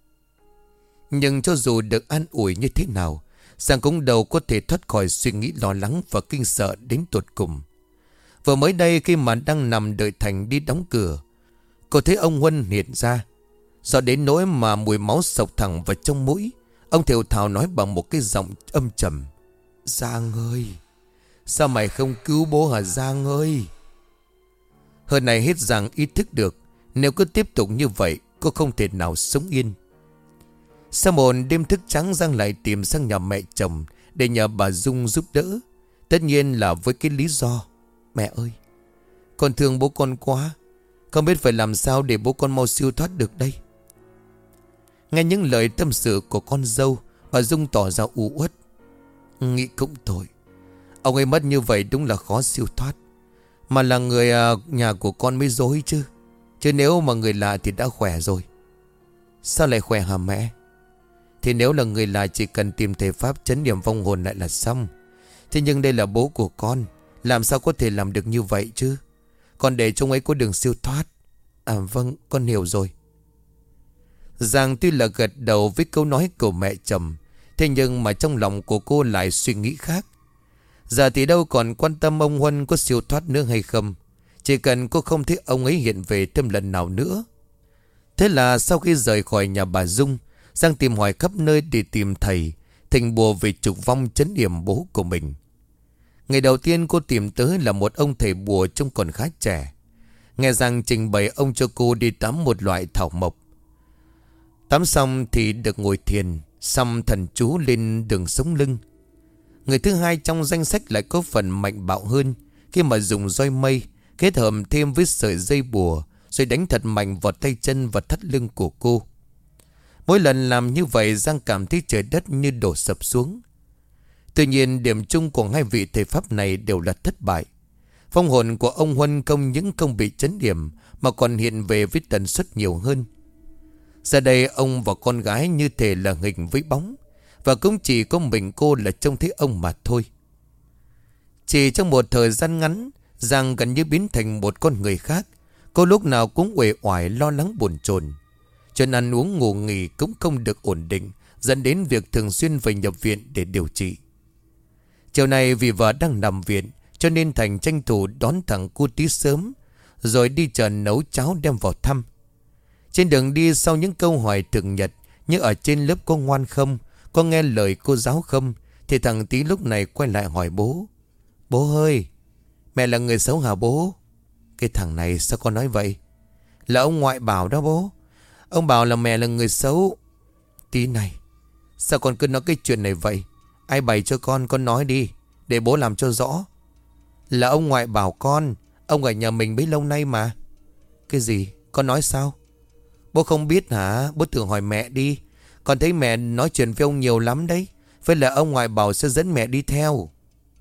Speaker 1: Nhưng cho dù được an ủi như thế nào, Giang cũng đâu có thể thoát khỏi suy nghĩ lo lắng và kinh sợ đến tột cùng. Vừa mới đây khi mà đang nằm đợi Thành đi đóng cửa, cô thấy ông Huân hiện ra. Sợ đến nỗi mà mùi máu sộc thẳng vào trong mũi. Ông thều thào nói bằng một cái giọng âm trầm. Giang ơi, sao mày không cứu bố hả Giang ơi? Hơn này hết Giang ý thức được, nếu cứ tiếp tục như vậy cô không thể nào sống yên. Sau một đêm thức trắng, Giang lại tìm sang nhà mẹ chồng để nhờ bà Dung giúp đỡ. Tất nhiên là với cái lý do: mẹ ơi, con thương bố con quá, không biết phải làm sao để bố con mau siêu thoát được đây. Nghe những lời tâm sự của con dâu, bà Dung tỏ ra u uất. Nghĩ cũng tội, ông ấy mất như vậy đúng là khó siêu thoát. Mà là người à, nhà của con mới dối chứ. Chứ nếu mà người lạ thì đã khỏe rồi. Sao lại khỏe hả mẹ? Thì nếu là người lạ chỉ cần tìm thể pháp trấn niệm vong hồn lại là xong. Thế nhưng đây là bố của con, làm sao có thể làm được như vậy chứ? Con để cho ông ấy có đường siêu thoát. À vâng, con hiểu rồi. Giang tuy là gật đầu với câu nói của mẹ chồng, thế nhưng mà trong lòng của cô lại suy nghĩ khác. Giờ thì đâu còn quan tâm ông Huân có siêu thoát nữa hay không. Chỉ cần cô không thấy ông ấy hiện về thêm lần nào nữa. Thế là sau khi rời khỏi nhà bà Dung, Giang tìm hỏi khắp nơi để tìm thầy thỉnh bùa về trục vong trấn yểm bố của mình. Ngày đầu tiên cô tìm tới là một ông thầy bùa trông còn khá trẻ. Nghe Giang trình bày, ông cho cô đi tắm một loại thảo mộc. Tắm xong thì được ngồi thiền, xăm thần chú lên đường sống lưng. Người thứ hai trong danh sách lại có phần mạnh bạo hơn, khi mà dùng roi mây kết hợp thêm với sợi dây bùa, rồi đánh thật mạnh vào tay chân và thắt lưng của cô. Mỗi lần làm như vậy, Giang cảm thấy trời đất như đổ sập xuống. Tuy nhiên điểm chung của hai vị thầy pháp này đều là thất bại. Vong hồn của ông Huân không những không bị chấn điểm, mà còn hiện về với tần suất nhiều hơn. Giờ đây ông và con gái như thể là hình với bóng, và cũng chỉ có mình cô là trông thấy ông mà thôi. Chỉ trong một thời gian ngắn, Giang gần như biến thành một con người khác. Cô lúc nào cũng uể oải, lo lắng bồn chồn. Chuyện ăn uống ngủ nghỉ cũng không được ổn định, dẫn đến việc thường xuyên phải nhập viện để điều trị. Chiều này vì vợ đang nằm viện, cho nên Thành tranh thủ đón thằng cu tí sớm, rồi đi chợ nấu cháo đem vào thăm. Trên đường đi, sau những câu hỏi thường nhật như ở trên lớp có ngoan không, có nghe lời cô giáo không, thì thằng Tí lúc này quay lại hỏi bố. Bố ơi, mẹ là người xấu hả bố? Cái thằng này sao con nói vậy? Là ông ngoại bảo đó bố. Ông bảo là mẹ là người xấu. Tí này, sao con cứ nói cái chuyện này vậy? Ai bày cho con, con nói đi, để bố làm cho rõ. Là ông ngoại bảo con, ông ở nhà mình bấy lâu nay mà. Cái gì? Con nói sao? Bố không biết hả? Bố tưởng hỏi mẹ đi. Con thấy mẹ nói chuyện với ông nhiều lắm đấy. Vậy là ông ngoại bảo sẽ dẫn mẹ đi theo.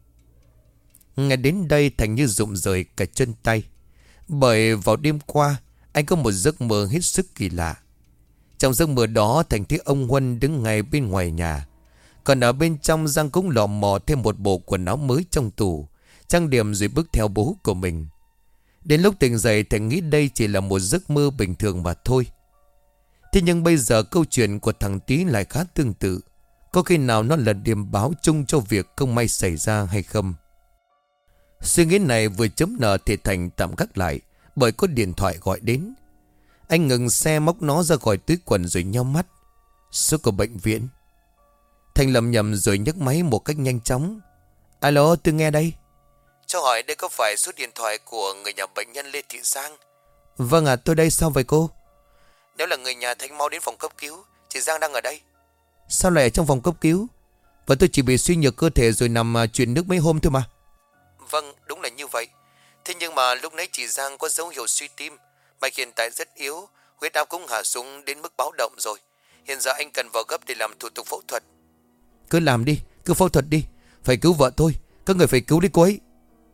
Speaker 1: Nghe đến đây Thành như rụng rời cả chân tay. Bởi vào đêm qua anh có một giấc mơ hết sức kỳ lạ. Trong giấc mơ đó Thành thấy ông Huân đứng ngay bên ngoài nhà. Còn ở bên trong, Giang cũng lò mò thêm một bộ quần áo mới trong tủ, trang điểm rồi bước theo bố của mình. Đến lúc tỉnh dậy Thành nghĩ đây chỉ là một giấc mơ bình thường mà thôi. Thế nhưng bây giờ câu chuyện của thằng Tí lại khá tương tự. Có khi nào nó là điểm báo chung cho việc không may xảy ra hay không? Suy nghĩ này vừa chấm nở thì Thành tạm gác lại, bởi có điện thoại gọi đến. Anh ngừng xe, móc nó ra khỏi túi quần rồi nheo mắt. Số của bệnh viện. Thành lầm nhầm rồi nhấc máy một cách nhanh chóng. Alo, tôi nghe đây. Cho hỏi đây có phải số điện thoại của người nhà bệnh nhân Lê Thị Giang? Vâng ạ, tôi đây, sao vậy cô? Nếu là người nhà Thanh mau đến phòng cấp cứu. Chị Giang đang ở đây. Sao lại ở trong phòng cấp cứu? Và tôi chỉ bị suy nhược cơ thể rồi nằm chuyển nước mấy hôm thôi mà. Vâng, đúng là như vậy. Thế nhưng mà lúc nãy chị Giang có dấu hiệu suy tim. Mạch hiện tại rất yếu. Huyết áp cũng hạ xuống đến mức báo động rồi. Hiện giờ anh cần vào gấp để làm thủ tục phẫu thuật. Cứ làm đi, cứ phẫu thuật đi. Phải cứu vợ tôi, các người phải cứu đi cô ấy.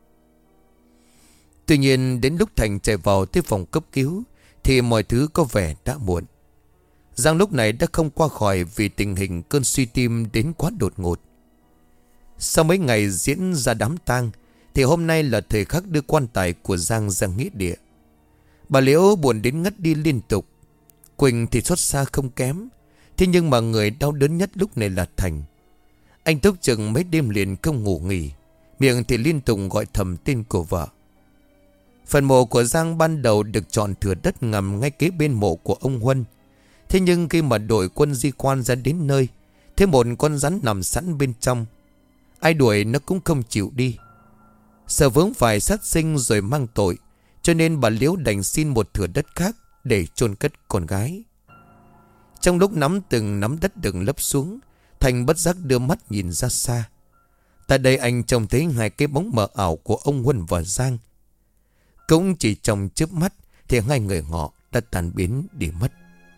Speaker 1: Tuy nhiên đến lúc Thành chạy vào tới phòng cấp cứu thì mọi thứ có vẻ đã muộn. Giang lúc này đã không qua khỏi vì tình hình cơn suy tim đến quá đột ngột. Sau mấy ngày diễn ra đám tang thì hôm nay là thời khắc đưa quan tài của Giang ra nghĩa địa. Bà Liễu buồn đến ngất đi liên tục. Quỳnh thì xót xa không kém. Thế nhưng mà người đau đớn nhất lúc này là Thành. Anh thức chừng mấy đêm liền không ngủ nghỉ, miệng thì liên tục gọi thầm tên của vợ. Phần mộ của Giang ban đầu được chọn thửa đất ngầm ngay kế bên mộ của ông Huân. Thế nhưng khi mà đội quân di quan ra đến nơi, thấy một con rắn nằm sẵn bên trong. Ai đuổi nó cũng không chịu đi. Sợ vướng phải sát sinh rồi mang tội, cho nên bà Liễu đành xin một thửa đất khác để chôn cất con gái. Trong lúc nắm từng nắm đất đừng lấp xuống, Thành bất giác đưa mắt nhìn ra xa. Tại đây anh trông thấy hai cái bóng mờ ảo của ông Huân và Giang. Cũng chỉ trong chớp mắt thì hai người họ đã tan biến đi mất.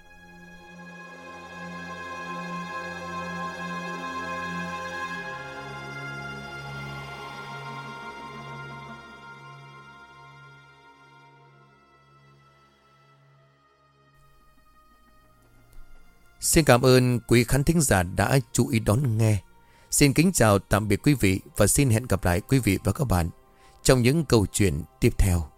Speaker 1: Xin cảm ơn quý khán thính giả đã chú ý đón nghe. Xin kính chào tạm biệt quý vị và xin hẹn gặp lại quý vị và các bạn trong những câu chuyện tiếp theo.